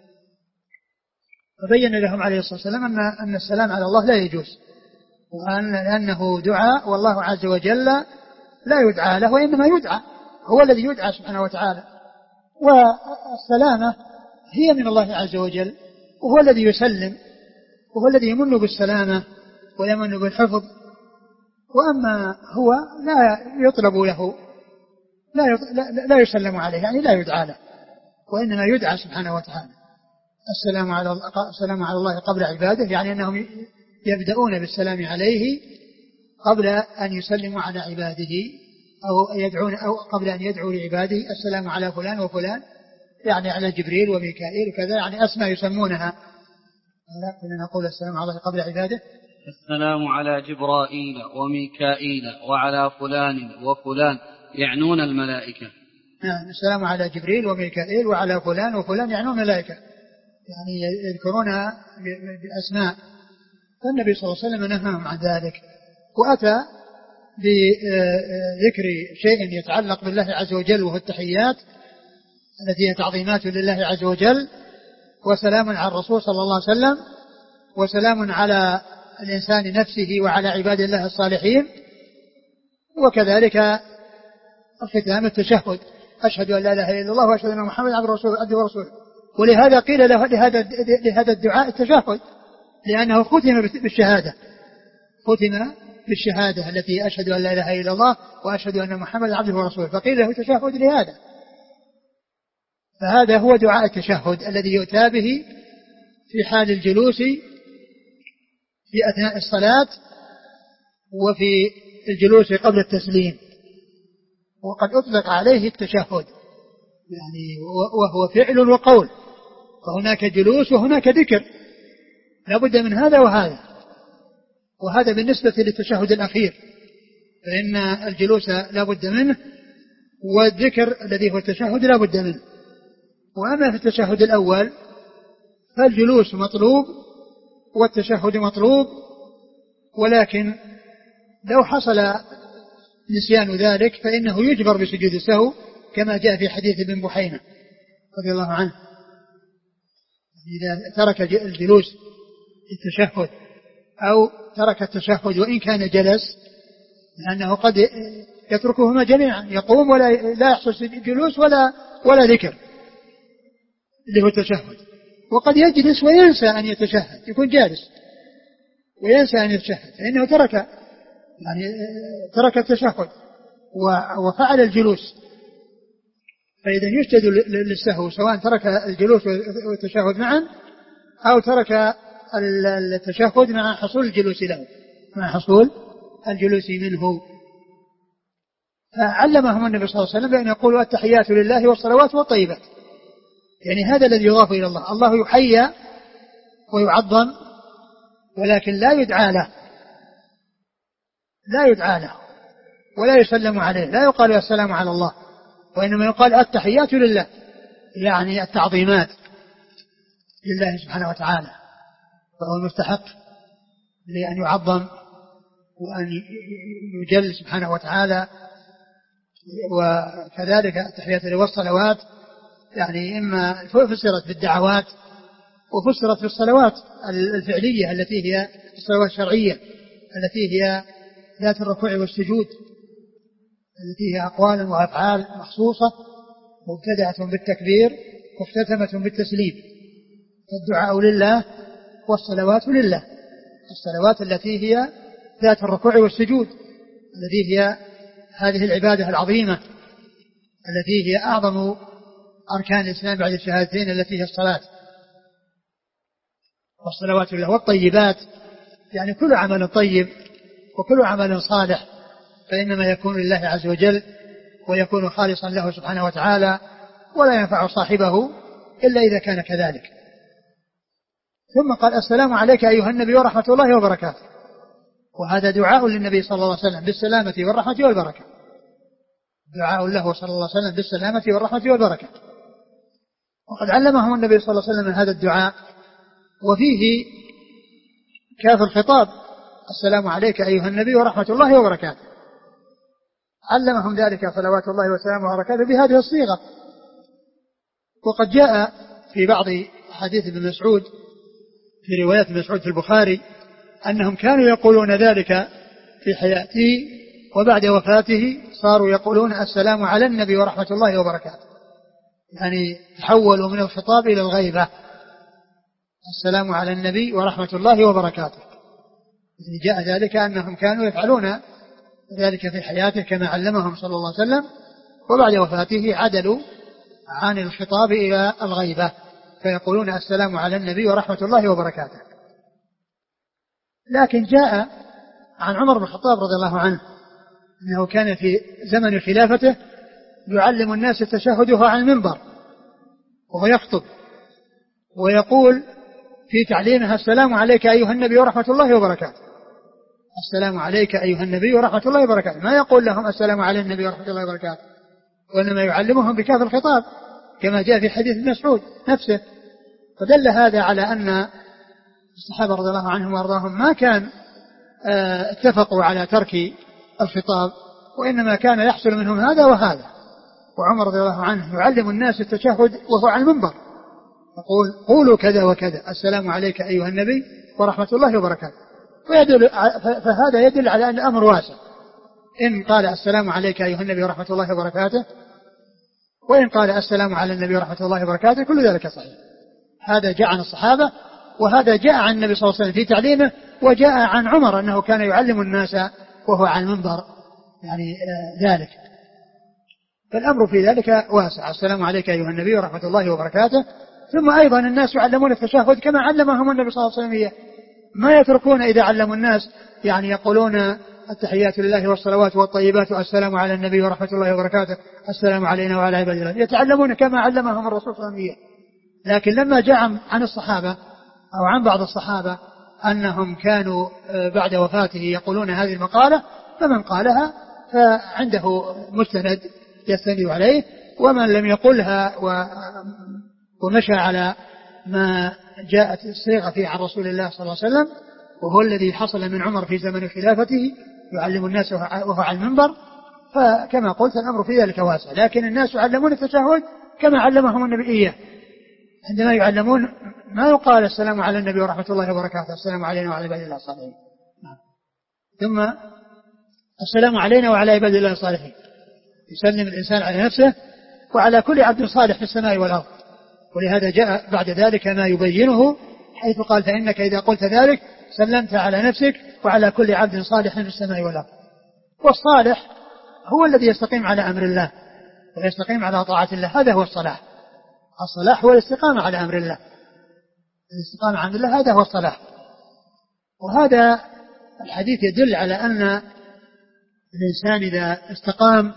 فبين لهم عليه الصلاة والسلام أن السلام على الله لا يجوز، وأنه دعاء، والله عز وجل لا يدعى له وإنما يدعى، هو الذي يدعى سبحانه وتعالى. والسلامة هي من الله عز وجل، وهو الذي يسلم، وهو الذي يمن بالسلامة ويمن بالحفظ. وأما هو لا يطلب له، لا يسلم عليه، يعني لا يدعى له، وإنما يدعى سبحانه وتعالى. السلام على الله قبل عباده، يعني أنهم يبدأون بالسلام عليه قبل أن يسلموا على عباده، أو قبل أن يدعوا لعباده السلام على فلان وفلان، يعني على جبريل وميكائيل وكذا، يعني أسماء يسمونها. لكن نقول السلام على الله قبل عباده. السلام على جبرائيل وميكائيل وعلى فلان وفلان، يعنون الملائكة. نعم، السلام على جبريل وميكائيل وعلى فلان وفلان، يعنون الملائكة، يعني يذكرونها بأسماء. فالنبي صلى الله عليه وسلم نهاهم عن ذلك، وأتى بذكر شيء يتعلق بالله عز وجل، وهو التحيات التي هي تعظيمات لله عز وجل، وسلام على الرسول صلى الله عليه وسلم، وسلام على الإنسان نفسه وعلى عباد الله الصالحين، وكذلك الختام التشهد، أشهد أن لا إله إلا الله وأشهد أن محمدا عبده ورسوله. ولهذا قيل له لهذا الدعاء التشهد، لأنه ختم بالشهادة، ختم بالشهادة التي أشهد أن لا إله إلا الله وأشهد أن محمدا عبده ورسوله، فقيل له تشهد لهذا. فهذا هو دعاء التشهد الذي يؤتى به في حال الجلوس في أثناء الصلاة، وفي الجلوس قبل التسليم. وقد أطلق عليه التشهد، يعني وهو فعل وقول، فهناك جلوس وهناك ذكر، لا بد من هذا وهذا. وهذا بالنسبة للتشهد الأخير، فإن الجلوس لا بد منه، والذكر الذي هو التشهد لا بد منه. وأما في التشهد الأول فالجلوس مطلوب والتشهد مطلوب، ولكن لو حصل نسيان ذلك فإنه يجبر بسجود السهو، كما جاء في حديث ابن بحينة رضي الله عنه، إذا ترك الجلوس التشهد أو ترك التشهد وإن كان جلس، لأنه قد يتركهما جميعا، يقوم ولا يحصل جلوس ولا ذكر اللي هو التشهد، وقد يجلس وينسى أن يتشهد، يكون جالس وينسى أن يتشهد، فإنه ترك التشهد وفعل الجلوس. فإذا يشتد للسهو، سواء ترك الجلوس والتشهد معا أو ترك التشهد مع حصول الجلوس له، مع حصول الجلوس منه. فعلمهم النبي صلى الله عليه وسلم بأن يقولوا التحيات لله والصلوات والطيبات، يعني هذا الذي يضاف إلى الله. الله يحيى ويعظم، ولكن لا يدعى له ولا يسلم عليه، لا يقال السلام على الله، وإنما يقال التحيات لله، يعني التعظيمات لله سبحانه وتعالى، فهو المستحق لأن يعظم وأن يجل سبحانه وتعالى. وكذلك التحيات له والصلوات، يعني إما فسرت بالدعوات وفسرت بالصلوات الفعلية التي هي الصلوات الشرعية التي هي ذات الركوع والسجود، التي هي أقوال وأفعال مخصوصة مبتدأة بالتكبير مختتمة بالتسليم. فالدعاء لله والصلوات لله، الصلوات التي هي ذات الركوع والسجود، التي هي هذه العبادة العظيمة التي هي أعظم أركان الإسلام بعد الشهادتين التي هي الصلاة. والصلوات لله. والطيبات يعني كل عمل طيب وكل عمل صالح فإنما يكون لله عز وجل ويكون خالصا له سبحانه وتعالى، ولا ينفع صاحبه إلا إذا كان كذلك. ثم قال السلام عليك أيها النبي ورحمة الله وبركاته، وهذا دعاء للنبي صلى الله عليه وسلم بالسلامة والرحمة والبركة، دعاء له صلى الله عليه وسلم بالسلامة والرحمة والبركة. وقد علمهم النبي صلى الله عليه وسلم هذا الدعاء، وفيه كاف الخطاب السلام عليك أيها النبي ورحمة الله وبركاته، علمهم ذلك صلوات الله وسلامه وبركاته بهذه الصيغة. وقد جاء في بعض حديث ابن مسعود في روايات ابن مسعود في البخاري أنهم كانوا يقولون ذلك في حياته، وبعد وفاته صاروا يقولون السلام على النبي ورحمة الله وبركاته، يعني تحولوا من الخطاب إلى الغيبة، السلام على النبي ورحمة الله وبركاته. يعني جاء ذلك أنهم كانوا يفعلون ذلك في حياته كما علمهم صلى الله عليه وسلم، وبعد وفاته عدلوا عن الخطاب إلى الغيبة فيقولون السلام على النبي ورحمة الله وبركاته. لكن جاء عن عمر بن الخطاب رضي الله عنه أنه كان في زمن خلافته يعلم الناس التشهد وهو على المنبر وهو يخطب، ويقول في تعليمها السلام عليك أيها النبي ورحمة الله وبركاته، السلام عليك أيها النبي ورحمة الله وبركاته، ما يقول لهم السلام على النبي ورحمة الله وبركاته، وإنما يعلمهم بكاف الخطاب كما جاء في حديث ابن مسعود نفسه. فدل هذا على أن الصحابة رضي الله عنهم وارضاهم ما كان اتفقوا على ترك الخطاب، وإنما كان يحصل منهم هذا وهذا. وعمر رضي الله عنه يعلم الناس التشهد وهو على المنبر يقول قولوا كذا وكذا، السلام عليك أيها النبي ورحمة الله وبركاته. فهذا يدل على أن الأمر واسع، إن قال السلام عليك أيها النبي ورحمة الله وبركاته، وإن قال السلام على النبي ورحمة الله وبركاته، كل ذلك صحيح. هذا جاء عن الصحابة، وهذا جاء عن النبي صلى الله عليه وسلم في تعليمه، وجاء عن عمر أنه كان يعلم الناس وهو على المنبر يعني ذلك. فالأمر في ذلك واسع، السلام عليك أيها النبي ورحمة الله وبركاته. ثم أيضا الناس يعلمون التشهد كما علمهم النبي صلى الله عليه وسلم، ما يتركون إذا علموا الناس يعني يقولون التحيات لله والصلوات والطيبات والسلام على النبي ورحمة الله وبركاته، السلام علينا وعلى عباد الله، يتعلمون كما علمهم الرسول صلى الله عليه وسلم. لكن لما جاء عن الصحابة أو عن بعض الصحابة أنهم كانوا بعد وفاته يقولون هذه المقالة، فمن قالها فعنده مستند يستند عليه، ومن لم يقلها ومشى على ما جاءت الصيغة فيه عن رسول الله صلى الله عليه وسلم، وهو الذي حصل من عمر في زمن خلافته يعلم الناس وهو على المنبر، فكما قلت الأمر في ذلك واسع. لكن الناس يعلمون التشهد كما علمهم النبي إياه، عندما يعلمون ما يقال السلام على النبي ورحمة الله وبركاته، السلام علينا وعلى عباد الله الصالحين، ثم السلام علينا وعلى عباد الله الصالحين، يسلم الإنسان على نفسه وعلى كل عبد صالح في السماء والأرض. ولهذا جاء بعد ذلك ما يبينه، حيث قال فإنك إذا قلت ذلك سلمت على نفسك وعلى كل عبد صالح في السماء والأرض. والصالح هو الذي يستقيم على أمر الله ويستقيم على طاعة الله، هذا هو الصلاح. الصلاح هو الاستقامة على أمر الله، الاستقامة على أمر الله هذا هو الصلاح. وهذا الحديث يدل على أن الإنسان إذا استقام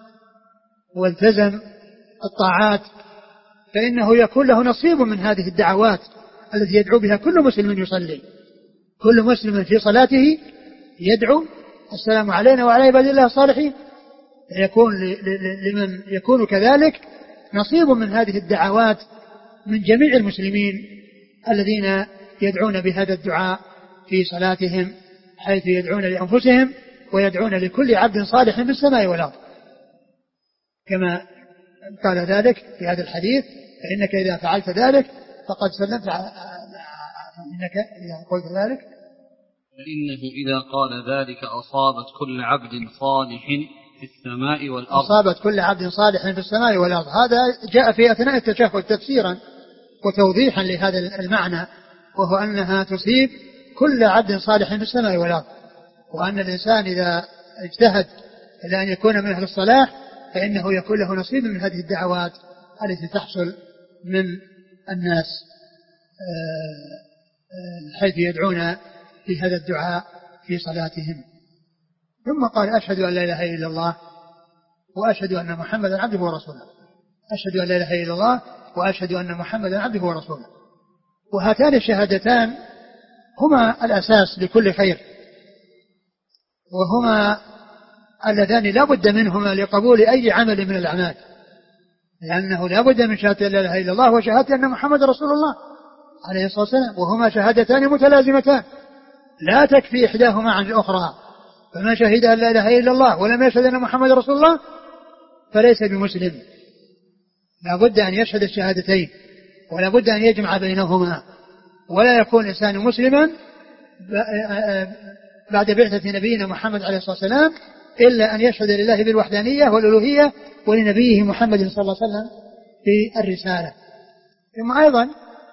والتزم الطاعات فإنه يكون له نصيب من هذه الدعوات التي يدعو بها كل مسلم يصلي. كل مسلم في صلاته يدعو السلام علينا وعلى عباد الله الصالحين، يكون لمن يكون كذلك نصيب من هذه الدعوات من جميع المسلمين الذين يدعون بهذا الدعاء في صلاتهم، حيث يدعون لأنفسهم ويدعون لكل عبد صالح في السماء والأرض، كما قال ذلك في هذا الحديث فإنك إذا فعلت ذلك فقد سلمت إنك إذا قلت ذلك فإنه إذا قال ذلك أصابت كل عبد صالح في السماء والأرض، أصابت كل عبد صالح في السماء والأرض. هذا جاء في أثناء التشهد تفسيرا وتوضيحا لهذا المعنى، وهو أنها تصيب كل عبد صالح في السماء والأرض، وأن الإنسان إذا اجتهد إلى أن يكون من أهل الصلاح فإنه يكون له نصيب من هذه الدعوات التي تحصل من الناس حيث يدعون في هذا الدعاء في صلاتهم. ثم قال أشهد أن لا إله إلا الله وأشهد أن محمدا عبده ورسوله. أشهد أن لا إله إلا الله وأشهد أن محمدا عبده ورسوله. وهاتان الشهادتان هما الأساس لكل خير، وهما اللذان لا بد منهما لقبول أي عمل من الأعمال، لأنه لا بد من شهادة لا إله إلا الله وشهادة أن محمد رسول الله عليه الصلاة والسلام، وهما شهادتان متلازمتان لا تكفي إحداهما عن الأخرى. فمن شهد أن لا إله إلا الله ولم يشهد أن محمد رسول الله فليس بمسلم. لا بد أن يشهد الشهادتين ولا بد أن يجمع بينهما، ولا يكون الإنسان مسلما بعد بعثة نبينا محمد عليه الصلاة والسلام إلا أن يشهد لله بالوحدانية والألوهية ولنبيه محمد صلى الله عليه وسلم بالرسالة. ثم أيضا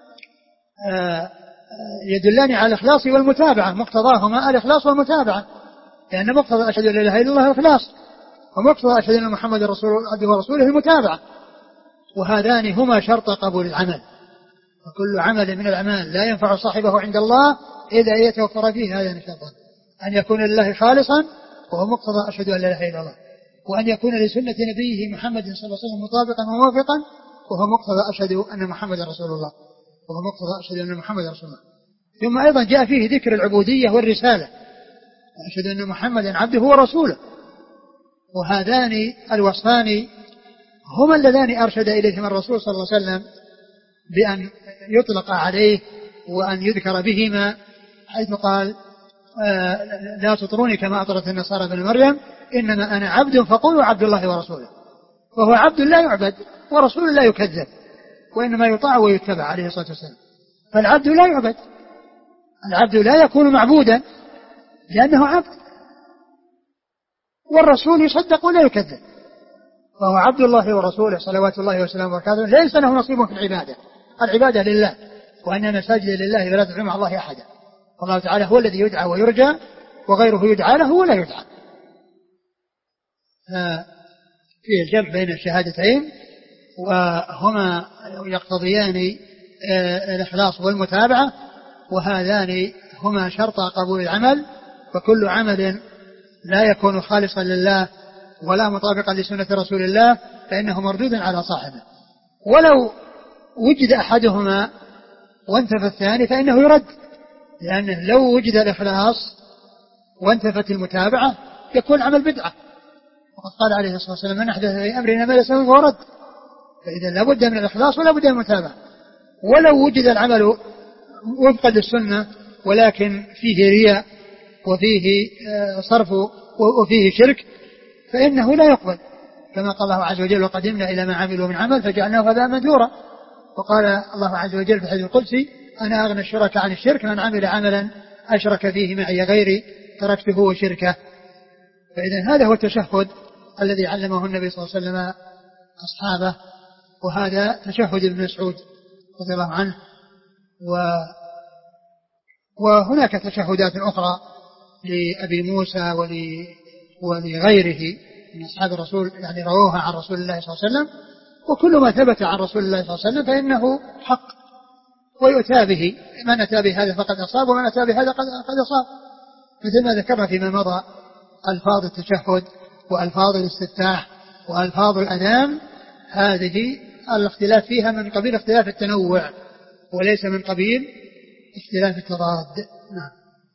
يدلان على الإخلاص والمتابعة، مقتضاهما الإخلاص والمتابعة، لأن مقتضى أشهد أن لا إله إلا الله الإخلاص، ومقتضى أشهد أن محمد عبده ورسوله المتابعة، وهذان هما شرط قبول العمل. وكل عمل من الأعمال لا ينفع صاحبه عند الله إذا يتوفر فيه هذان الشرطان: أن يكون لله خالصا وهو مقتضى أشهد أن لا إله إلا الله، وأن يكون لسنة نبيه محمد صلى الله عليه وسلم مطابقا وموافقا وهو مقتضى أشهد أن محمد رسول الله، وهو مقتضى أشهد أن محمد رسول الله. ثم أيضا جاء فيه ذكر العبودية والرسالة: أشهد أن محمدا عبده ورسوله. وهذان الوصفان هما اللذان أرشد إليهما الرسول صلى الله عليه وسلم بأن يطلق عليه وأن يذكر بهما، حيث قال: لا تطروني كما أطرت النصارى بن مريم، إنما أنا عبد فقولوا عبد الله ورسوله. وهو عبد لا يعبد ورسول لا يكذب، وإنما يطاع ويتبع عليه الصلاة والسلام. فالعبد لا يعبد، العبد لا يكون معبودا لأنه عبد، والرسول يصدق ولا يكذب، فهو عبد الله ورسوله صلوات الله وسلامه وبركاته، ليس له نصيب في العبادة. العبادة لله، وأن المساجد لله ولا تدعوا مع الله أحدا. والله تعالى هو الذي يدعى ويرجى، وغيره يدعى له ولا يدعى. فيه الجمع بين الشهادتين، وهما يقتضيان الإخلاص والمتابعة، وهذان هما شرط قبول العمل. فكل عمل لا يكون خالصا لله ولا مطابقا لسنة رسول الله فإنه مردود على صاحبه، ولو وجد أحدهما وانتفى الثاني فإنه يرد، لأنه لو وجد الإخلاص وانتفت المتابعة يكون عمل بدعة. وقد قال عليه الصلاة والسلام: من أحدث في أمرنا ما ليس منه فهو رد. فإذا لا بد من الإخلاص ولا بد من المتابعة. ولو وجد العمل وفقا للسنة ولكن فيه رياء وفيه صرف وفيه شرك فإنه لا يقبل، كما قال الله عز وجل: وقدمنا إلى ما عملوا من عمل فجعلناه هباء منثورا. وقال الله عز وجل في الحديث القدسي: أنا أغنى الشركاء عن الشرك، من عمل عملا أشرك فيه معي غيري تركته وشركه. فإذا هذا هو التشهد الذي علمه النبي صلى الله عليه وسلم أصحابه، وهذا تشهد ابن مسعود رضي الله عنه. وهناك تشهدات أخرى لأبي موسى ولغيره من أصحاب الرسول، يعني رووها عن رسول الله صلى الله عليه وسلم. وكل ما ثبت عن رسول الله صلى الله عليه وسلم فإنه حق ويؤتى به، من أتى بهذا فقد أصاب ومن أتى بهذا قد أصاب، مثل ما ذكرنا فيما مضى. ألفاظ التشهد وألفاظ الاستفتاح وألفاظ الأذان هذه الاختلاف فيها من قبيل اختلاف التنوع وليس من قبيل اختلاف التضاد. نعم.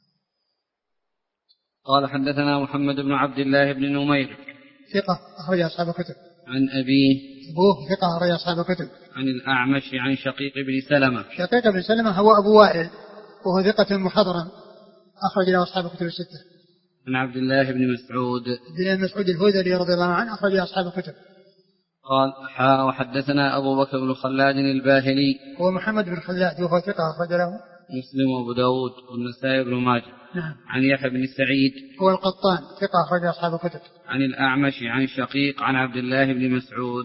قال: حدثنا محمد بن عبد الله بن نمير ثقة أخرج أصحاب الكتب. عن أبوه ثقة أخرج أصحاب الكتب. عن الأعمش عن شقيق بن سلمة. شقيق بن سلمة هو أبو وائل وهو ثقة محضرا أخرج له أصحاب الكتب الستة. عن عبد الله بن مسعود. عبد الله بن مسعود الهذلي رضي الله عنه أخرج له أصحاب الكتب. قال: وحدثنا أبو بكر بن خلاد الباهلي هو محمد بن خلاد وهو ثقة أخرج له مسلم وأبو داود والنسائي بن ماجه. نعم. عن يحيى بن سعيد هو القطان ثقة أخرج أصحاب الكتب. عن الأعمش عن شقيق عن عبد الله بن مسعود.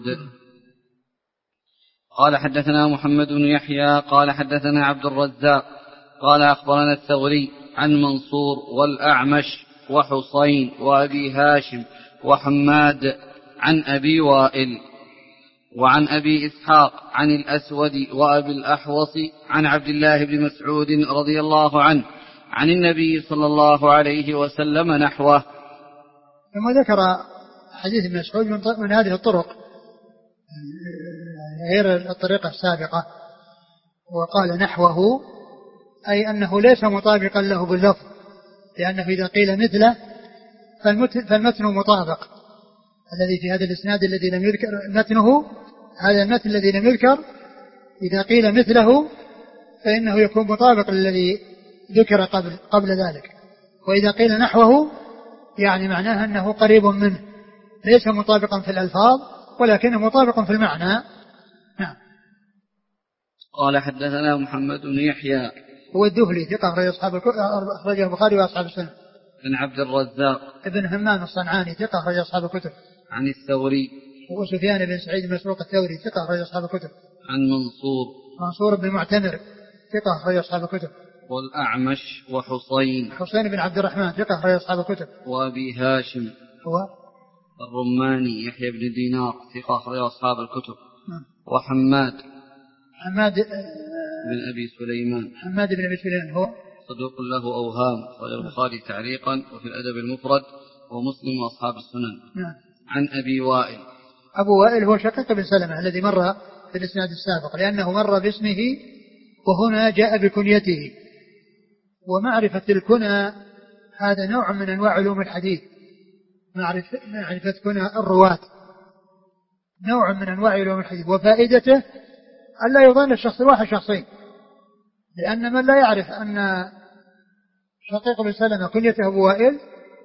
قال: حدثنا محمد بن يحيى قال: حدثنا عبد الرزاق قال: أخبرنا الثوري عن منصور والأعمش وحصين وأبي هاشم وحماد عن أبي وائل وعن أبي إسحاق عن الأسود وأبي الأحوص عن عبد الله بن مسعود رضي الله عنه عن النبي صلى الله عليه وسلم نحوه. ثم ذكر حديث ابن مسعود من هذه الطرق غير الطريقة السابقة. وقال نحوه أي أنه ليس مطابقا له باللفظ، لأنه إذا قيل مثله فالمتن مطابق، الذي في هذا الإسناد الذي لم يذكر متنه، هذا المتن الذي لم يذكر إذا قيل مثله فإنه يكون مطابق للذي ذكر قبل ذلك. وإذا قيل نحوه يعني معناه أنه قريب منه، ليس مطابقا في الألفاظ ولكنه مطابق في المعنى. نعم. قال حدثنا محمد بن يحيى هو الدهلي ثقة أخرجه البخاري وأصحاب السنة. عن عبد الرزاق ابن همام الصنعاني ثقة أخرج أصحاب الكتب. عن الثوري وسفيان بن سعيد المسروق الثوري ثقة أخرج أصحاب الكتب. عن منصور بن معتمر ثقة أخرج أصحاب الكتب. والأعمش حسين بن عبد الرحمن ثقة أخرج أصحاب الكتب. وأبي هاشم هو الرماني يحيى بن دينار ثقة أخرج أصحاب الكتب. وحماد بن أبي سليمان هو صدوق له أوهام، أخرج البخاري تعليقا وفي الأدب المفرد ومسلم وأصحاب السنن. عن أبي وائل. أبو وائل هو شقيق بن سلمة الذي مر في الإسناد السابق، لأنه مر باسمه وهنا جاء بكنيته. ومعرفة الكنى هذا نوع من أنواع علوم الحديث، معرفة كنى الرواة نوع من أنواع علوم الحديث، وفائدته أن لا يظن الشخص الواحد شخصين، لأن من لا يعرف أن شقيق بن سلمة كنيته أبو وائل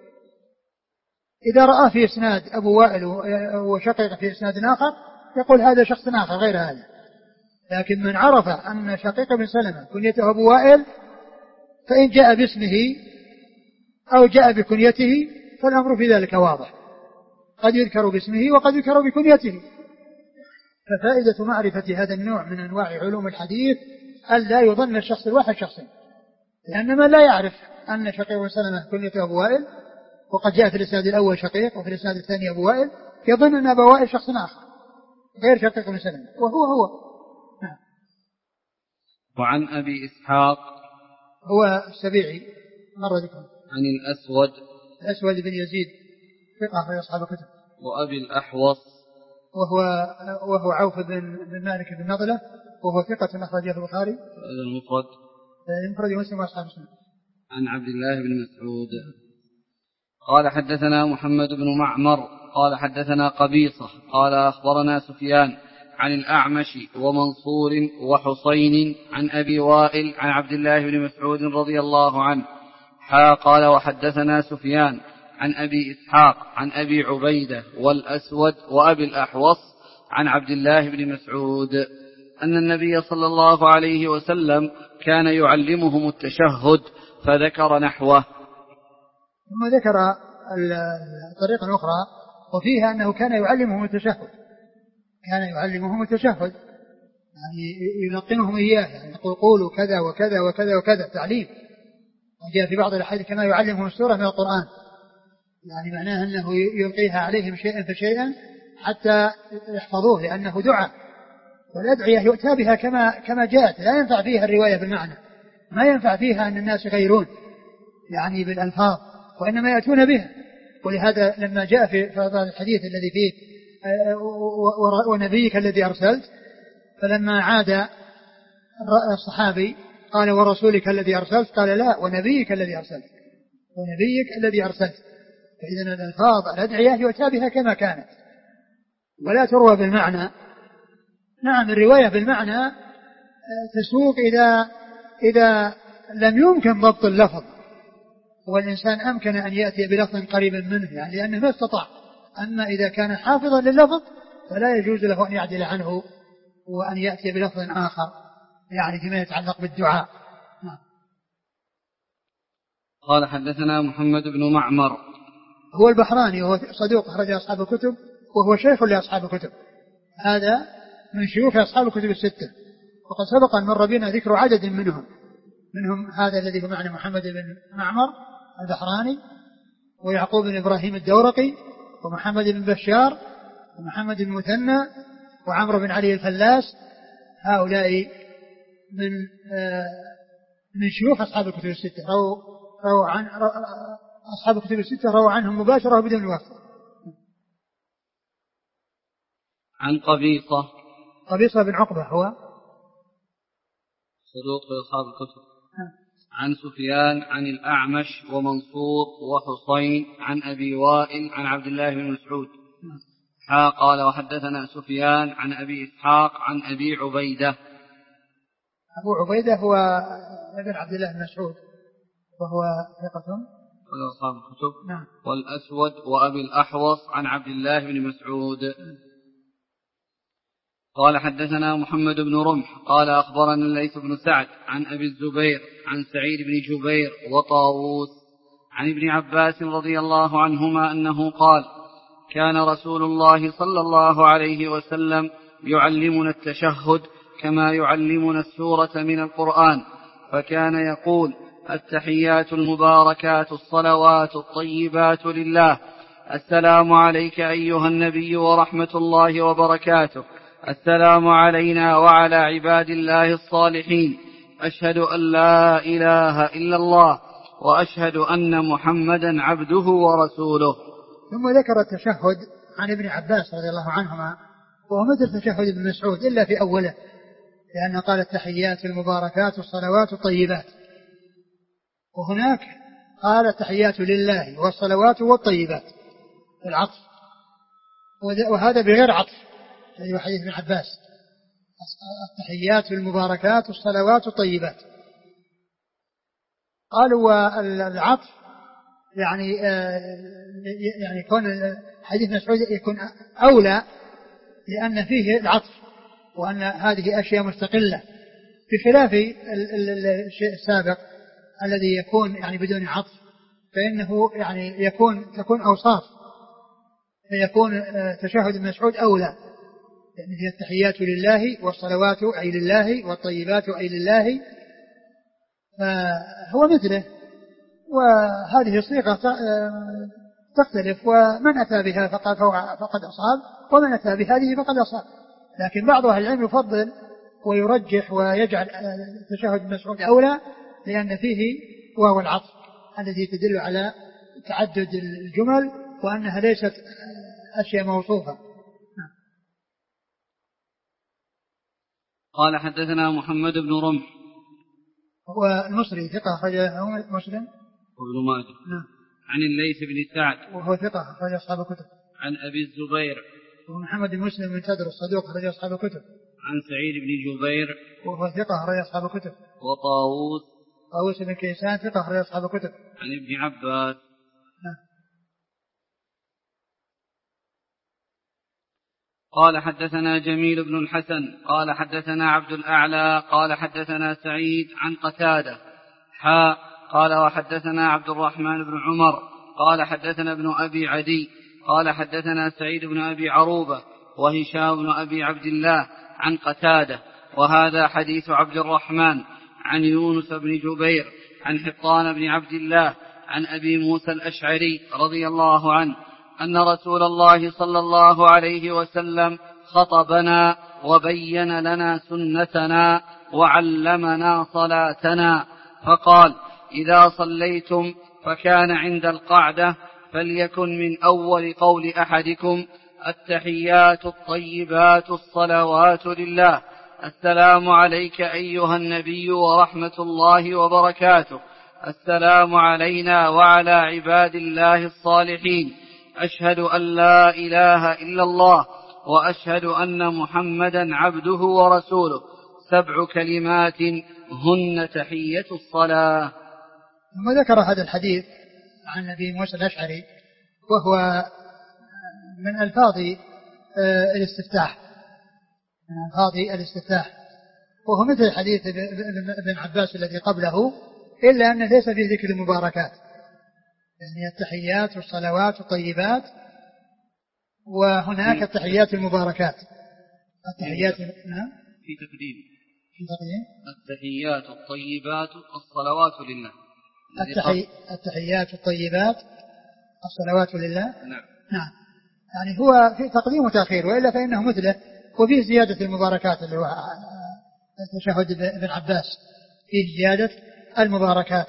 إذا رأى في إسناد أبو وائل وشقيق في إسناد آخر يقول هذا شخص آخر غير هذا. لكن من عرف أن شقيق بن سلمة كنيته أبو وائل فإن جاء باسمه أو جاء بكنيته فالأمر في ذلك واضح، قد يذكر باسمه وقد يذكر بكنيته. ففائدة معرفة هذا النوع من أنواع علوم الحديث ألا يظن الشخص الواحد شخصين، لأن من لا يعرف أن شقيق بن سلمة كنيته أبو وائل وقد جاء في الإسناد الأول شقيق وفي الإسناد الثاني أبو وائل يظن أن أبو وائل شخص آخر غير شقيق بن سلمة وهو. نعم. وعن أبي إسحاق هو السبيعي مر بكم. عن الأسود بن يزيد ثقة في أصحاب الكتب. وأبي الأحوص وهو عوف بن مالك بن نضلة وهو ثقة أخرجه البخاري المفرد ومسلم وأصحاب السنن. عن عبد الله بن مسعود قال حدثنا محمد بن معمر قال حدثنا قبيصة قال أخبرنا سفيان عن الأعمش ومنصور وحسين عن أبي وائل عن عبد الله بن مسعود رضي الله عنه قال وحدثنا سفيان عن أبي إسحاق عن أبي عبيدة والأسود وأبي الأحوص عن عبد الله بن مسعود أن النبي صلى الله عليه وسلم كان يعلمهم التشهد فذكر نحوه. ثم ذكر الطريقة الأخرى وفيها أنه كان يعلمهم التشهد، يعني يلقنهم إياه، يعني يقول قولوا كذا وكذا وكذا وكذا، تعليم. وجاء في بعض الأحاديث كما يعلمهم السورة من القرآن، يعني معناه أنه يلقيها عليهم شيئا فشيئا حتى يحفظوه، لأنه دعاء، والأدعية يؤتى بها كما جاءت، لا ينفع فيها الرواية بالمعنى، ما ينفع فيها أن الناس يغيرون يعني بالألفاظ، وإنما يأتون بها. ولهذا لما جاء في هذا الحديث الذي فيه ونبيك الذي أرسلت، فلما عاد الصحابي قال ورسولك الذي أرسلت، قال لا ونبيك الذي أرسلت. فإذن الألفاظ الأدعية يؤتى بها كما كانت ولا تروى بالمعنى. نعم الرواية بالمعنى تسوق إذا لم يمكن ضبط اللفظ والإنسان أمكن أن يأتي بلفظ قريبا منه، يعني لأنه ما استطاع. أما إذا كان حافظا لللفظ فلا يجوز له أن يعدل عنه وأن يأتي بلفظ آخر، يعني فيما يتعلق بالدعاء. قال حدثنا محمد بن معمر هو البحراني وهو صدوق أخرج أصحاب الكتب وهو شيخ لأصحاب الكتب، هذا من شيوخ أصحاب الكتب الستة، وقد سبق أن مر بنا ذكر عدد منهم هذا الذي بمعنى محمد بن معمر البحراني ويعقوب بن إبراهيم الدورقي ومحمد بن بشار ومحمد بن مثنى وعمرو بن علي الفلاس. هؤلاء من شيوخ أصحاب الكتب الستة، أصحاب الكتب الستة رووا عنهم مباشرة بدون واسطة. عن قبيصة قبيصة بن عقبة هو صدوق في أصحاب الكتب. عن سفيان عن الأعمش ومنصور وحصين عن أبي وائل عن عبد الله بن مسعود. قال وحدثنا سفيان عن أبي إسحاق عن أبي عبيدة. أبو عبيدة هو ابن عبد الله بن مسعود وهو ثقة أصحاب الكتب. نعم. والأسود وأبي الأحوص عن عبد الله بن مسعود. قال حدثنا محمد بن رمح قال أخبرنا الليث بن سعد عن أبي الزبير عن سعيد بن جبير وطاووس عن ابن عباس رضي الله عنهما أنه قال كان رسول الله صلى الله عليه وسلم يعلمنا التشهد كما يعلمنا السورة من القرآن، فكان يقول التحيات المباركات الصلوات الطيبات لله، السلام عليك أيها النبي ورحمة الله وبركاته، السلام علينا وعلى عباد الله الصالحين، أشهد أن لا إله إلا الله وأشهد أن محمدا عبده ورسوله. ثم ذكر التشهد عن ابن عباس رضي الله عنهما وهو مثل تشهد ابن مسعود إلا في أوله، لأنه قال التحيات المباركات الصلوات الطيبات، وهناك قال التحيات لله والصلوات والطيبات العطف، وهذا بغير عطف في حديث ابن عباس التحيات المباركات الصلوات الطيبات. قالوا والعطف يعني يكون حديث مسعود يكون أولى لأن فيه العطف وأن هذه أشياء مستقلة، بخلاف الشيء السابق الذي يكون يعني بدون عطف، فإنه يعني تكون أوصاف، فيكون تشهد مسعود أولى، يعني هي التحيات لله والصلوات أي لله والطيبات أي لله، فهو مثله. وهذه الصيغة تختلف، ومن أتى بها فقد أصاب، ومن أتى بهذه فقد أصاب، لكن بعض أهل العلم يفضل ويرجح ويجعل تشهد مسعود أولى لأن فيه واو العطف الذي تدل على تعدد الجمل وأنها ليست أشياء موصوفة. قال حدثنا محمد بن رمح هو المصري ثقة أخرجه مسلم وابن ماجه. عن الليث بن سعد وهو ثقة أخرج أصحاب الكتب. عن أبي الزبير ومحمد بن مسلم بن تدر الصدوق أخرج أصحاب الكتب. عن سعيد بن جبير وهو ثقة أخرج أصحاب الكتب. وطاووس بن كيسان ثقة أخرج أصحاب الكتب. عن ابن عباس. قال حدثنا جميل بن الحسن قال حدثنا عبد الأعلى قال حدثنا سعيد عن قتادة قال وحدثنا عبد الرحمن بن عمر قال حدثنا ابن أبي عدي قال حدثنا سعيد بن أبي عروبة وهشام بن أبي عبد الله عن قتادة، وهذا حديث عبد الرحمن عن يونس بن جبير عن حطان بن عبد الله عن أبي موسى الأشعري رضي الله عنه أن رسول الله صلى الله عليه وسلم خطبنا وبين لنا سنتنا وعلمنا صلاتنا، فقال إذا صليتم فكان عند القعدة فليكن من أول قول أحدكم التحيات الطيبات الصلوات لله، السلام عليك أيها النبي ورحمة الله وبركاته، السلام علينا وعلى عباد الله الصالحين، أشهد أن لا إله إلا الله وأشهد أن محمدا عبده ورسوله، 7 كلمات هن تحية الصلاة. ثم ذكر هذا الحديث عن أبي موسى الأشعري وهو من ألفاظ الاستفتاح، وهو مثل حديث ابن عباس الذي قبله، إلا أنه ليس فيه ذكر المباركات، يعني التحيات والصلوات والطيبات، وهناك التحيات المباركات. التحيات في تقديم التحيات الطيبات الصلوات لله. التحيات الطيبات الصلوات لله. نعم. يعني هو في تقديم وتأخير، وإلا فإنه مثله، وفيه زيادة المباركات اللي هو التشهد ابن عباس فيه زيادة المباركات.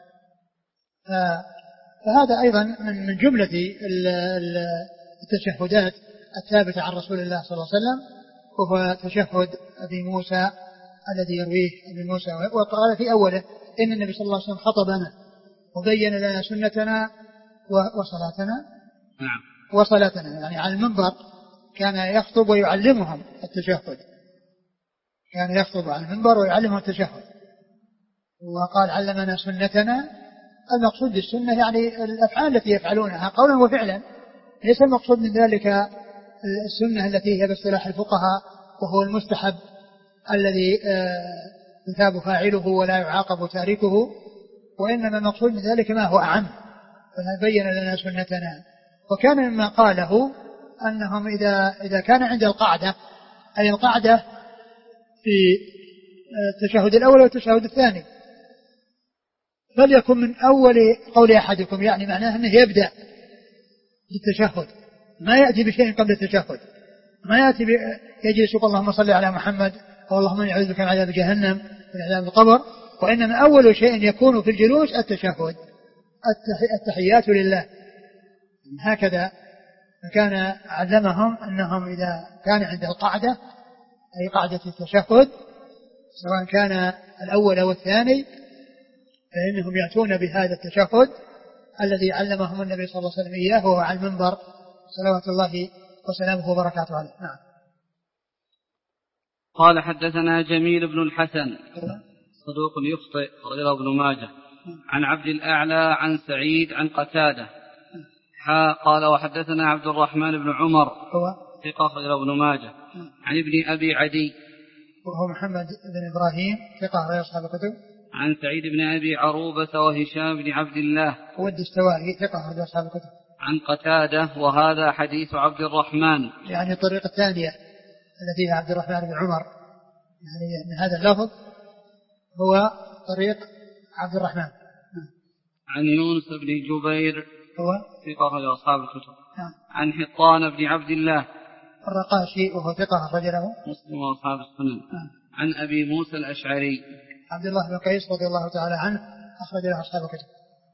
فهذا أيضا من جملة التشهدات الثابتة عن رسول الله صلى الله عليه وسلم، وهو تشهد أبي موسى الذي يرويه أبي موسى. وقال في أوله إن النبي صلى الله عليه وسلم خطبنا وبين لنا سنتنا وصلاتنا يعني على المنبر كان يخطب ويعلمهم التشهد، كان يخطب على المنبر ويعلمهم التشهد. وقال علمنا سنتنا، المقصود بالسنة يعني الأفعال التي يفعلونها قولا وفعلا، ليس المقصود من ذلك السنة التي هي باصطلاح الفقهاء وهو المستحب الذي يثاب فاعله ولا يعاقب تاركه، وإنما المقصود من ذلك ما هو أعم، فبين لنا سنتنا. وكان مما قاله أنهم إذا كان عند القعدة، أي القعدة في التشهد الأول والتشهد الثاني، فليكن من أول قول أحدكم، يعني معناه أنه يبدأ بالتشهد، ما يأتي بشيء قبل التشهد، ما يأتي يجلس اللهم صل على محمد واللهم إني أعوذ بك من عذاب جهنم ومن عذاب القبر، وإنما أول شيء يكون في الجلوس التشهد، التحيات لله. هكذا كان علمهم أنهم إذا كان عند القعدة أي قعدة التشهد سواء كان الأول أو الثاني فإنهم يأتون بهذا التشهد الذي علمهم النبي صلى الله عليه وسلم إياه وهو على المنبر صلوات الله وسلامه وبركاته عليه. نعم. قال حدثنا جميل بن الحسن صدوق يخطئ رواه ابن ماجه عن عبد الأعلى عن سعيد عن قتادة قال وحدثنا عبد الرحمن بن عمر ثقة رواه ابن ماجه عن ابن أبي عدي وهو محمد بن إبراهيم ثقة رواه أصحاب الكتب عن سعيد بن أبي عروبة وهشام بن عبد الله هو الدستوائي ثقة رواه أصحاب الكتب عن قتادة وهذا حديث عبد الرحمن، يعني الطريقة الثانية التي هي عبد الرحمن بن عمر، يعني أن هذا اللفظ هو طريق عبد الرحمن. عن يونس بن جبير هو ثقة لأصحاب الكتب. عن حطان بن عبد الله الرقاشي وهو ثقة رجله مسلم وأصحاب السنن. عن أبي موسى الأشعري عبد الله بن قيس رضي الله تعالى عنه أخرج له أصحاب الكتب.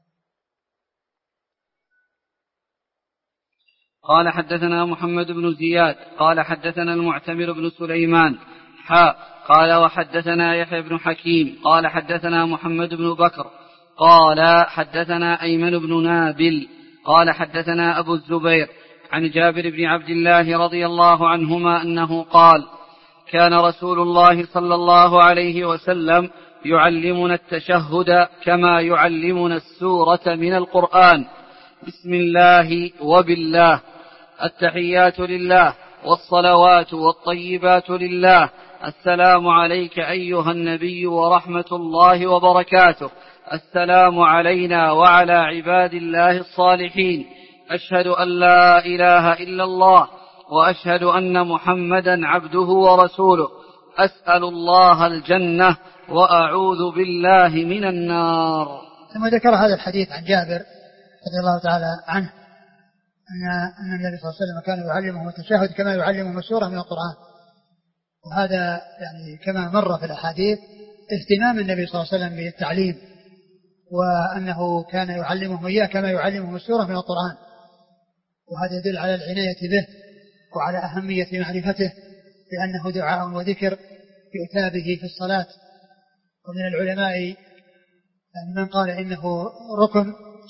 قال حدثنا محمد بن زياد قال حدثنا المعتمر بن سليمان قال وحدثنا يحيى بن حكيم قال حدثنا محمد بن بكر قال حدثنا أيمن بن نابل قال حدثنا أبو الزبير عن جابر بن عبد الله رضي الله عنهما أنه قال كان رسول الله صلى الله عليه وسلم يعلمنا التشهد كما يعلمنا السورة من القرآن: بسم الله وبالله، التحيات لله والصلوات والطيبات لله، السلام عليك أيها النبي ورحمة الله وبركاته، السلام علينا وعلى عباد الله الصالحين، أشهد أن لا إله إلا الله وأشهد أن محمدا عبده ورسوله، أسأل الله الجنة وأعوذ بالله من النار. ثم ذكر هذا الحديث عن جابر رضي الله تعالى عنه أن النبي صلى الله عليه وسلم كان يعلمهم التشهد كما يعلمهم السورة من القرآن، وهذا يعني كما مر في الأحاديث اهتمام النبي صلى الله عليه وسلم بالتعليم، وأنه كان يعلمهم إياه كما يعلمهم السورة من القرآن، وهذا يدل على العناية به وعلى أهمية معرفته، لأنه دعاء وذكر يؤتى به في الصلاة. ومن العلماء يعني من قال إنه ركن،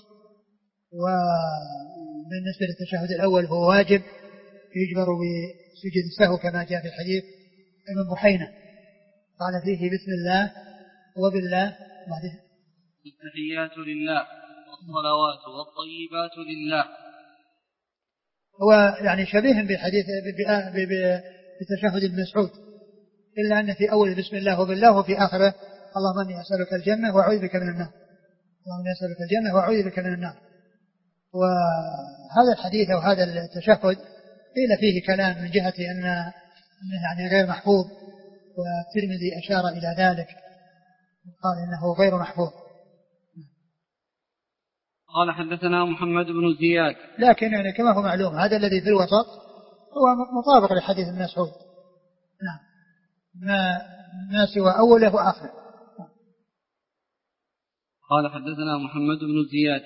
وبالنسبة للتشهد الأول هو واجب يجبر بسجود السهو كما جاء في الحديث ابن بحينة قال فيه بسم الله وبالله التحيات لله والصلوات والطيبات لله. هو يعني شبيه بحديث بتشهد ابن مسعود، إلا أن في أول بسم الله وبالله وفي آخره اللهم إني أسألك الجنة وأعوذ بك من النار، اللهم إني أسألك الجنة وأعوذ بك من النار. وهذا الحديث أو هذا التشهد قيل فيه كلام من جهة أنه يعني غير محفوظ، والترمذي أشار إلى ذلك قال إنه غير محفوظ. قال حدثنا محمد بن زياد، لكن يعني كما هو معلوم هذا الذي في الوسط هو مطابق لحديث ابن مسعود، نعم، ما سوى أوله وآخره. قال حدثنا محمد بن زياد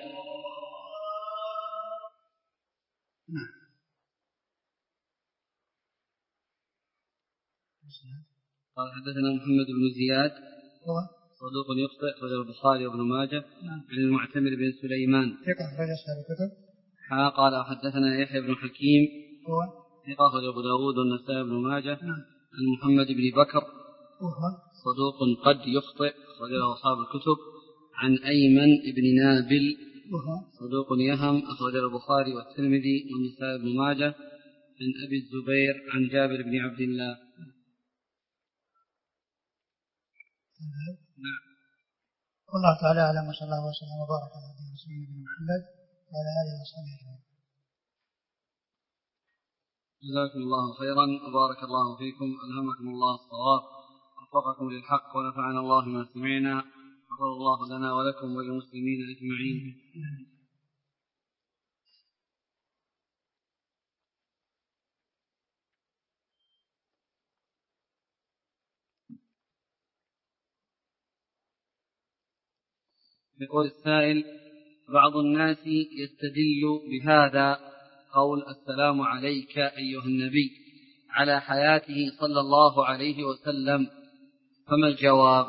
نعم. قال حدثنا محمد بن زياد هو صدوق يخطئ أخرجه البخاري وابن ماجه عن المعتمر بن سليمان ثقة أخرج أصحاب الكتب. قال حدثنا يحيى بن حكيم هو ثقة أخرجه أبو داود والنسائي بن ماجه عن محمد بن بكر صدوق قد يخطئ أخرجه أصحاب الكتب عن أيمن بن نابل صدوق يهم أخرجه البخاري والترمذي والنسائي بن ماجه عن أبي الزبير عن جابر بن عبد الله. نعم. والله تعالى أعلم وصلى الله وسلم وبارك على نبينا محمد وعلى آله وصحبه أجمعين. جزاكم الله خيرا وبارك الله فيكم، ألهمكم الله الصواب ووفقكم للحق ونفعنا الله ما سمعنا، غفر الله لنا ولكم وللمسلمين أجمعين. يقول السائل: بعض الناس يستدل بهذا قول السلام عليك أيها النبي على حياته صلى الله عليه وسلم، فما الجواب؟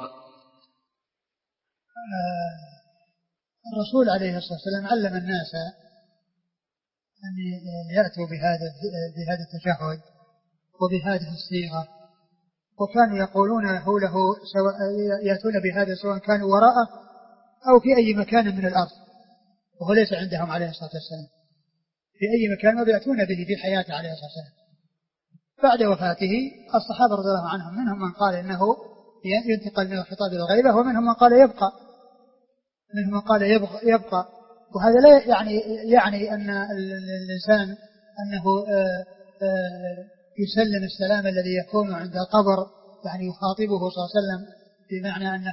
الرسول عليه الصلاة والسلام علم الناس أن يأتوا بهذا التشهد وبهذه الصيغة، وكانوا يقولونه له يأتون بهذا سواء كانوا وراءه أو في أي مكان من الأرض، وهو ليس عندهم عليه الصلاة والسلام في أي مكان، ويأتون به في حياته عليه الصلاة والسلام. بعد وفاته الصحابة رضي الله عنهم منهم من قال إنه ينتقل من الخطاب إلى غيره، ومنهم من قال يبقى، وهذا لا يعني أن الإنسان أنه يسلم السلام الذي يكون عند القبر، يعني يخاطبه صلى الله عليه وسلم بمعنى أنه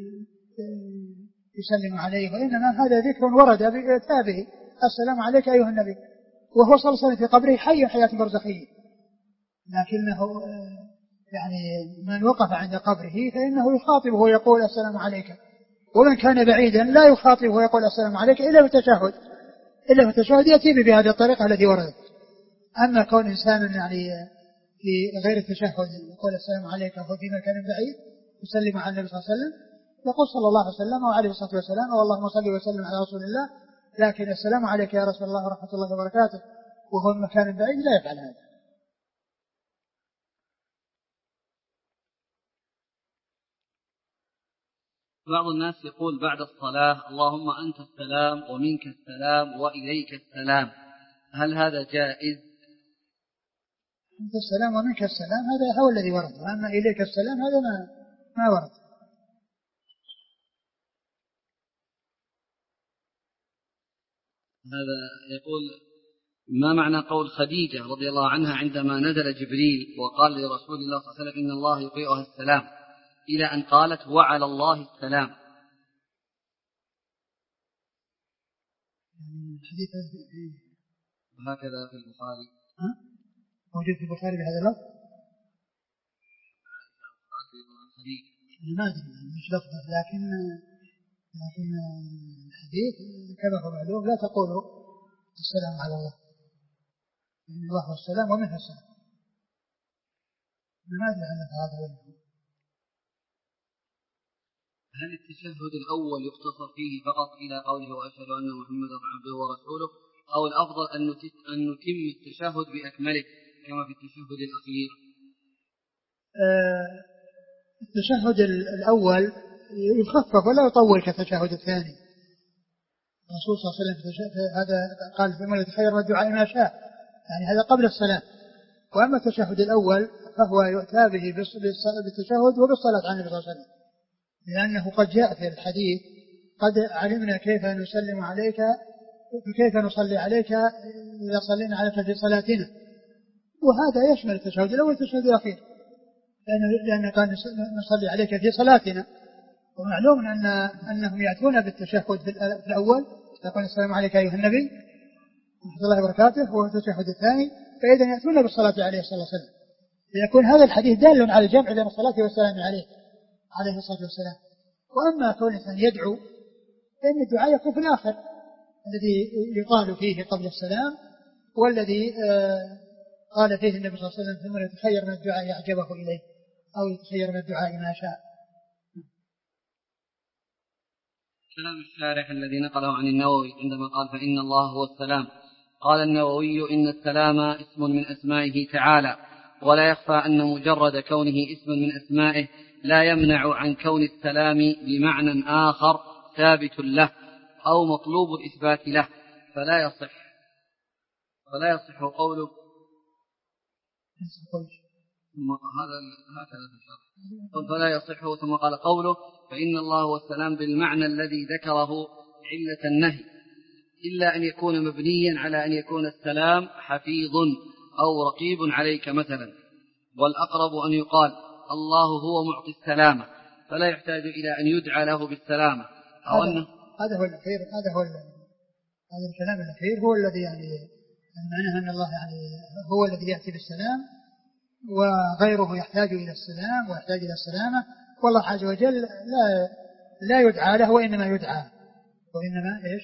يسلم عليه، وإنما هذا ذكر ورد بكتابه السلام عليك أيها النبي، وهو صلى الله عليه وسلم في قبره حي حياة برزخية، لكنه يعني من وقف عند قبره فإنه يخاطبه ويقول السلام عليك، ومن كان بعيدا لا يخاطبه ويقول السلام عليك إلا بالتشهد يأتي بهذه الطريقة التي وردت. أما كون إنسان يعني في غير التشهد يقول السلام عليك وهو في مكان بعيد يسلم على النبي صلى الله عليه وسلم، يقول صلى الله عليه وسلم وعليه الصلاة والسلام واللهم صل وسلم على رسول الله، لكن السلام عليك يا رسول الله ورحمة الله وبركاته وهو من مكان بعيد لا يفعل هذا. بعض الناس يقول بعد الصلاة: اللهم أنت السلام ومنك السلام وإليك السلام، هل هذا جائز؟ أنت السلام ومنك السلام هذا هو الذي ورد، وأما إليك السلام هذا ما ورد. هذا يقول: ما معنى قول خديجة رضي الله عنها عندما نزل جبريل وقال لرسول الله صلى الله عليه وسلم إن الله يقيئها السلام، إلى أن قالت وعلى الله السلام؟ الحديث وهكذا في البخاري موجود في البخاري بهذا اللفظ؟ ما أدري مش لفظه، لكن الحديث كما هو معلوم لا تقولوا السلام على الله، إن الله هو السلام ومنه السلام. ما أدري عن هذا وين. هل التشهد الأول يقتصر فيه فقط إلى قوله وأشهد أن محمدا عبده ورسوله، أو الأفضل أن نتم التشهد بأكمله كما في التشهد الأخير؟ التشهد الأول يخفف ولا يطول كالتشهد الثاني. الرسول صلى الله عليه وسلم هذا قال فيما يتخير الدعاء ما شاء، يعني هذا قبل السلام. وأما التشهد الأول فهو يؤتى به بالتشهد وبالصلاة على النبي صلى الله عليه وسلم، لأنه قد جاء في الحديث قد علمنا كيف نسلم عليك وكيف نصلي عليك إذا صلينا عليك في صلاتنا، وهذا يشمل التشهد الأول والتشهد الأخير، لأن كان نصلي عليك في صلاتنا. ومعلوم أنهم يأتون بالتشهد في الأول يقول السلام عليك أيها النبي ورحمة الله وبركاته، وهو التشهد الثاني، فإذا يأتون بالصلاة عليه صلى الله عليه وسلم، ليكون هذا الحديث دال على الجمع بين الصلاة والسلام عليه الصلاة والسلام. وأما كون الإنسان يدعو فإن الدعاء يكون في الآخر الذي يقال فيه قبل السلام، والذي قال فيه النبي صلى الله عليه وسلم ثم يتخير من الدعاء أعجبه إليه. أو يتخير من الدعاء ما شاء. كلام الشارح الذي نقله عن النووي عندما قال فإن الله هو السلام، قال النووي إن السلام اسم من أسمائه تعالى، ولا يخفى أن مجرد كونه اسم من أسمائه لا يمنع عن كون السلام بمعنى آخر ثابت له أو مطلوب الإثبات له، فلا يصح قوله فلا يصح. ثم قال قوله فإن الله هو السلام بالمعنى الذي ذكره علة النهي، إلا أن يكون مبنيا على أن يكون السلام حفيظ أو رقيب عليك مثلا، والأقرب أن يقال الله هو معطي السلامة، فلا يحتاج إلى أن يدعى له بالسلامة أو أنه هذا هو الأخير، هذا الكلام الأخير هو الذي يعني معناه أن الله يعني هو الذي يأتي بالسلام، وغيره يحتاج إلى السلام ويحتاج إلى السلامة، والله عز وجل لا يدعى له وإنما يدعى، وإنما إيش؟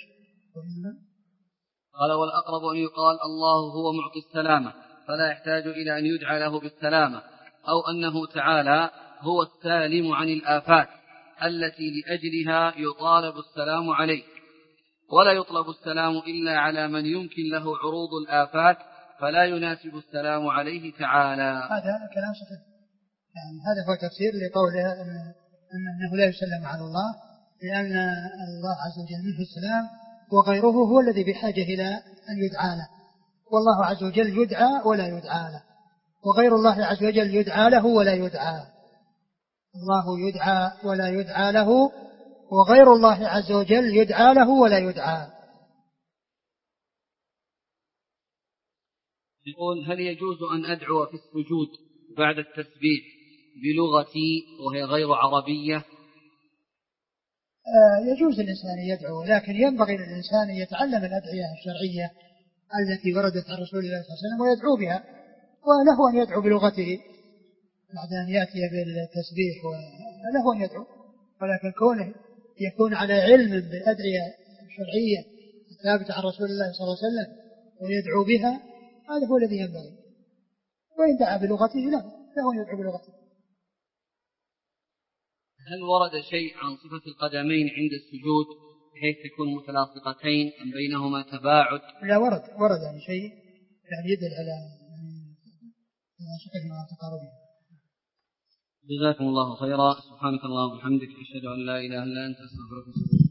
قال والأقرب أن يقال الله هو معطي السلامة، فلا يحتاج إلى أن يدعى له بالسلامة، أو أنه تعالى هو السالم عن الآفات التي لأجلها يطالب السلام عليه، ولا يطلب السلام إلا على من يمكن له عروض الآفات، فلا يناسب السلام عليه تعالى. هذا كلام صحيح، يعني هذا هو تفسير لقوله أنه لا يسلم على الله، لأن الله عز وجل منه السلام، وغيره هو الذي بحاجة إلى أن يدعى له، والله عز وجل يدعى ولا يدعى له، وغير الله عز وجل يدعى له ولا يدعى. الله يدعى ولا يدعى له، وغير الله عز وجل يدعى له ولا يدعى. يقول هل يجوز أن أدعو في السجود بعد التسبيح بلغتي وهي غير عربية؟ يجوز الإنسان يدعو، لكن ينبغي للإنسان أن يتعلم الأدعية الشرعية التي وردت عن رسول الله صلى الله عليه وسلم ويدعو بها، وله أن يدعو بلغته بعد أن يأتي بالتسبيح، وله أن يدعو، ولكن كونه يكون على علم بالأدعية الشرعية الثابتة عن رسول الله صلى الله عليه وسلم ويدعو بها، هذا هو الذي ينبغي. وإن دعا بلغته له أن يدعو بلغته. هل ورد شيء عن صفة القدمين عند السجود بحيث تكون متلاصقتين أم بينهما تباعد؟ لا، ورد يعني شيء يعني يدل على صفتهما تقاربهما. جزاكم الله خيرا. سبحانك اللهم وبحمدك أشهد أن لا إله إلا أنت أستغفرك.